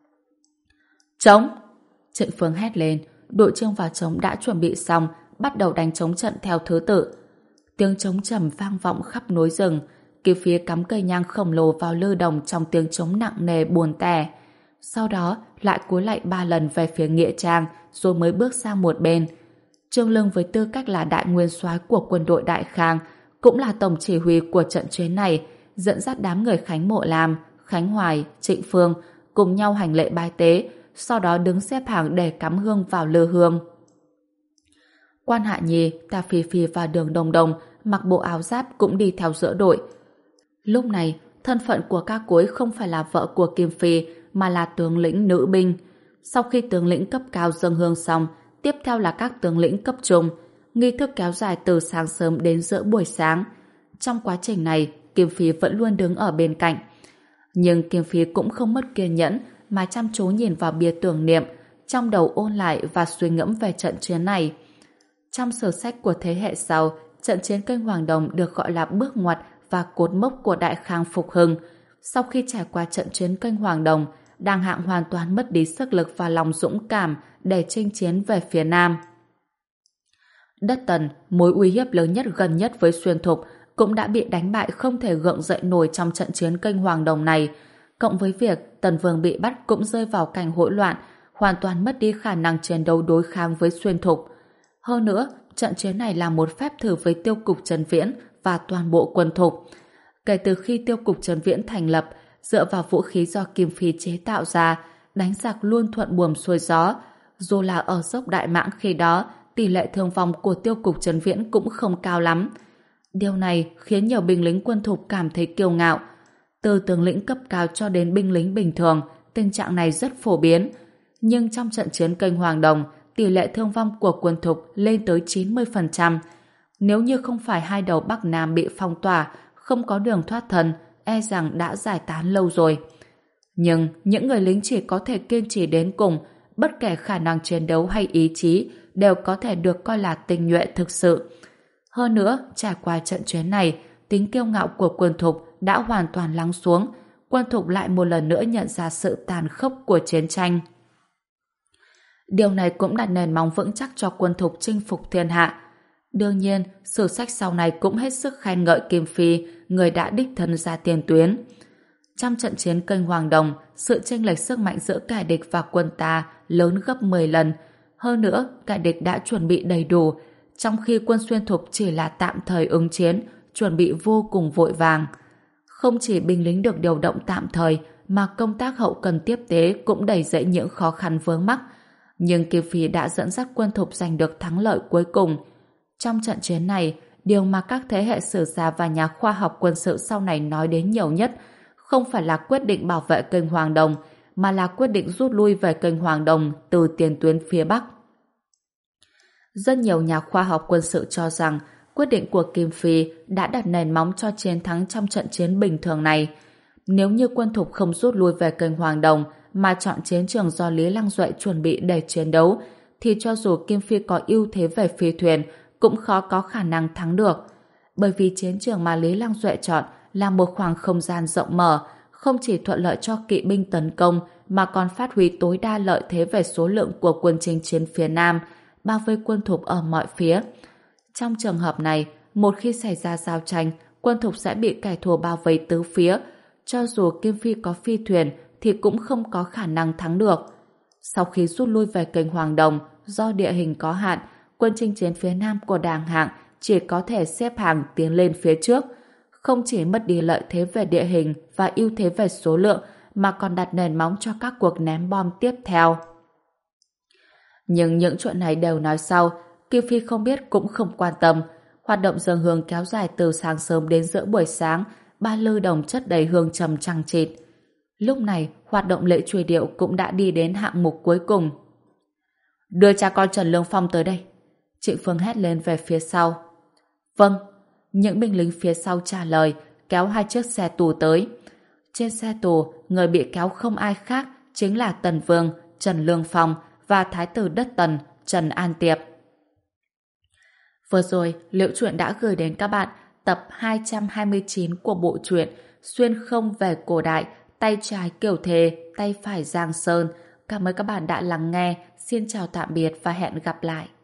Trống! Trịnh Phương hét lên, đội trương và trống đã chuẩn bị xong, bắt đầu đánh trống trận theo thứ tự. Tiếng trống trầm vang vọng khắp núi rừng. Kim Phi cắm cây nhang khổng lồ vào lư đồng trong tiếng trống nặng nề buồn tẻ. Sau đó lại cúi lạy ba lần về phía nghĩa trang rồi mới bước sang một bên. Trương Lương với tư cách là đại nguyên soái của quân đội Đại Khang, cũng là tổng chỉ huy của trận chiến này, dẫn dắt đám người Khánh Mộ Lam, Khánh Hoài, Trịnh Phương cùng nhau hành lễ bái tế, sau đó đứng xếp hàng để cắm hương vào lư hương. Quan Hạ Nhi, Ta Phi Phi và Đường Đồng Đồng mặc bộ áo giáp cũng đi theo giữa đội. Lúc này, thân phận của các cối không phải là vợ của Kim Phi mà là tướng lĩnh nữ binh. Sau khi tướng lĩnh cấp cao dâng hương xong, tiếp theo là các tướng lĩnh cấp trung. Nghi thức kéo dài từ sáng sớm đến giữa buổi sáng. Trong quá trình này, Kim Phi vẫn luôn đứng ở bên cạnh. Nhưng Kim Phi cũng không mất kiên nhẫn mà chăm chú nhìn vào bia tưởng niệm, trong đầu ôn lại và suy ngẫm về trận chiến này. Trong sử sách của thế hệ sau, trận chiến kênh Hoàng Đồng được gọi là bước ngoặt và cột mốc của Đại Khang phục hưng. Sau khi trải qua trận chiến kênh Hoàng Đồng, Đàng Hạng hoàn toàn mất đi sức lực và lòng dũng cảm để chinh chiến về phía Nam. Đất Tần, mối uy hiếp lớn nhất gần nhất với Xuyên Thục, cũng đã bị đánh bại không thể gượng dậy nổi trong trận chiến kênh Hoàng Đồng này. Cộng với việc Tần Vương bị bắt cũng rơi vào cảnh hỗn loạn, hoàn toàn mất đi khả năng chiến đấu đối kháng với Xuyên Thục. Hơn nữa, trận chiến này là một phép thử với tiêu cục Trần Viễn và toàn bộ quân Thục. Kể từ khi tiêu cục Trần Viễn thành lập, dựa vào vũ khí do Kim Phi chế tạo ra, đánh giặc luôn thuận buồm xuôi gió. Dù là ở dốc Đại Mãng khi đó, tỷ lệ thương vong của tiêu cục Trần Viễn cũng không cao lắm. Điều này khiến nhiều binh lính quân Thục cảm thấy kiêu ngạo. Từ tướng lĩnh cấp cao cho đến binh lính bình thường, tình trạng này rất phổ biến. Nhưng trong trận chiến kênh Hoàng Đồng, tỷ lệ thương vong của quân Thục lên tới chín mươi phần trăm. Nếu như không phải hai đầu Bắc Nam bị phong tỏa, không có đường thoát thân, e rằng đã giải tán lâu rồi. Nhưng những người lính chỉ có thể kiên trì đến cùng, bất kể khả năng chiến đấu hay ý chí, đều có thể được coi là tinh nhuệ thực sự. Hơn nữa, trải qua trận chiến này, tính kiêu ngạo của quân Thục đã hoàn toàn lắng xuống. Quân Thục lại một lần nữa nhận ra sự tàn khốc của chiến tranh. Điều này cũng đặt nền móng vững chắc cho quân Thục chinh phục thiên hạ. Đương nhiên, sử sách sau này cũng hết sức khen ngợi Kim Phi, người đã đích thân ra tiền tuyến. Trong trận chiến kênh Hoàng Đồng, sự chênh lệch sức mạnh giữa kẻ địch và quân ta lớn gấp mười lần. Hơn nữa, kẻ địch đã chuẩn bị đầy đủ, trong khi quân Xuyên Thục chỉ là tạm thời ứng chiến, chuẩn bị vô cùng vội vàng. Không chỉ binh lính được điều động tạm thời, mà công tác hậu cần tiếp tế cũng đầy dẫy những khó khăn vướng mắc. Nhưng Kim Phi đã dẫn dắt quân Thục giành được thắng lợi cuối cùng. Trong trận chiến này, điều mà các thế hệ sử gia và nhà khoa học quân sự sau này nói đến nhiều nhất không phải là quyết định bảo vệ kênh Hoàng Đồng, mà là quyết định rút lui về kênh Hoàng Đồng từ tiền tuyến phía Bắc. Rất nhiều nhà khoa học quân sự cho rằng quyết định của Kim Phi đã đặt nền móng cho chiến thắng trong trận chiến bình thường này. Nếu như quân Thục không rút lui về kênh Hoàng Đồng mà chọn chiến trường do Lý Lăng Duệ chuẩn bị để chiến đấu, thì cho dù Kim Phi có ưu thế về phi thuyền cũng khó có khả năng thắng được. Bởi vì chiến trường mà Lý Lăng Duệ chọn là một khoảng không gian rộng mở, không chỉ thuận lợi cho kỵ binh tấn công mà còn phát huy tối đa lợi thế về số lượng của quân chinh chiến phía Nam, bao vây quân Thục ở mọi phía. Trong trường hợp này, một khi xảy ra giao tranh, quân Thục sẽ bị kẻ thù bao vây tứ phía. Cho dù Kim Phi có phi thuyền thì cũng không có khả năng thắng được. Sau khi rút lui về kênh Hoàng Đồng, do địa hình có hạn, quân chinh chiến phía Nam của Đàng Hạng chỉ có thể xếp hàng tiến lên phía trước. Không chỉ mất đi lợi thế về địa hình và ưu thế về số lượng, mà còn đặt nền móng cho các cuộc ném bom tiếp theo. Nhưng những chuyện này đều nói sau, Kim Phi không biết cũng không quan tâm. Hoạt động dâng hương kéo dài từ sáng sớm đến giữa buổi sáng, ba lư đồng chất đầy hương trầm chằng chịt. Lúc này, hoạt động lễ truy điệu cũng đã đi đến hạng mục cuối cùng. Đưa cha con Trần Lương Phong tới đây. Trịnh Phương hét lên về phía sau. Vâng. Những binh lính phía sau trả lời, kéo hai chiếc xe tù tới. Trên xe tù, người bị kéo không ai khác, chính là Tần Vương, Trần Lương Phong và Thái tử đất Tần, Trần An Tiệp. Vừa rồi, Liễu Chuyện đã gửi đến các bạn tập hai trăm hai mươi chín của bộ truyện Xuyên Không về cổ đại, tay trái Kiều Thề, tay phải Giang Sơn. Cảm ơn các bạn đã lắng nghe. Xin chào tạm biệt và hẹn gặp lại.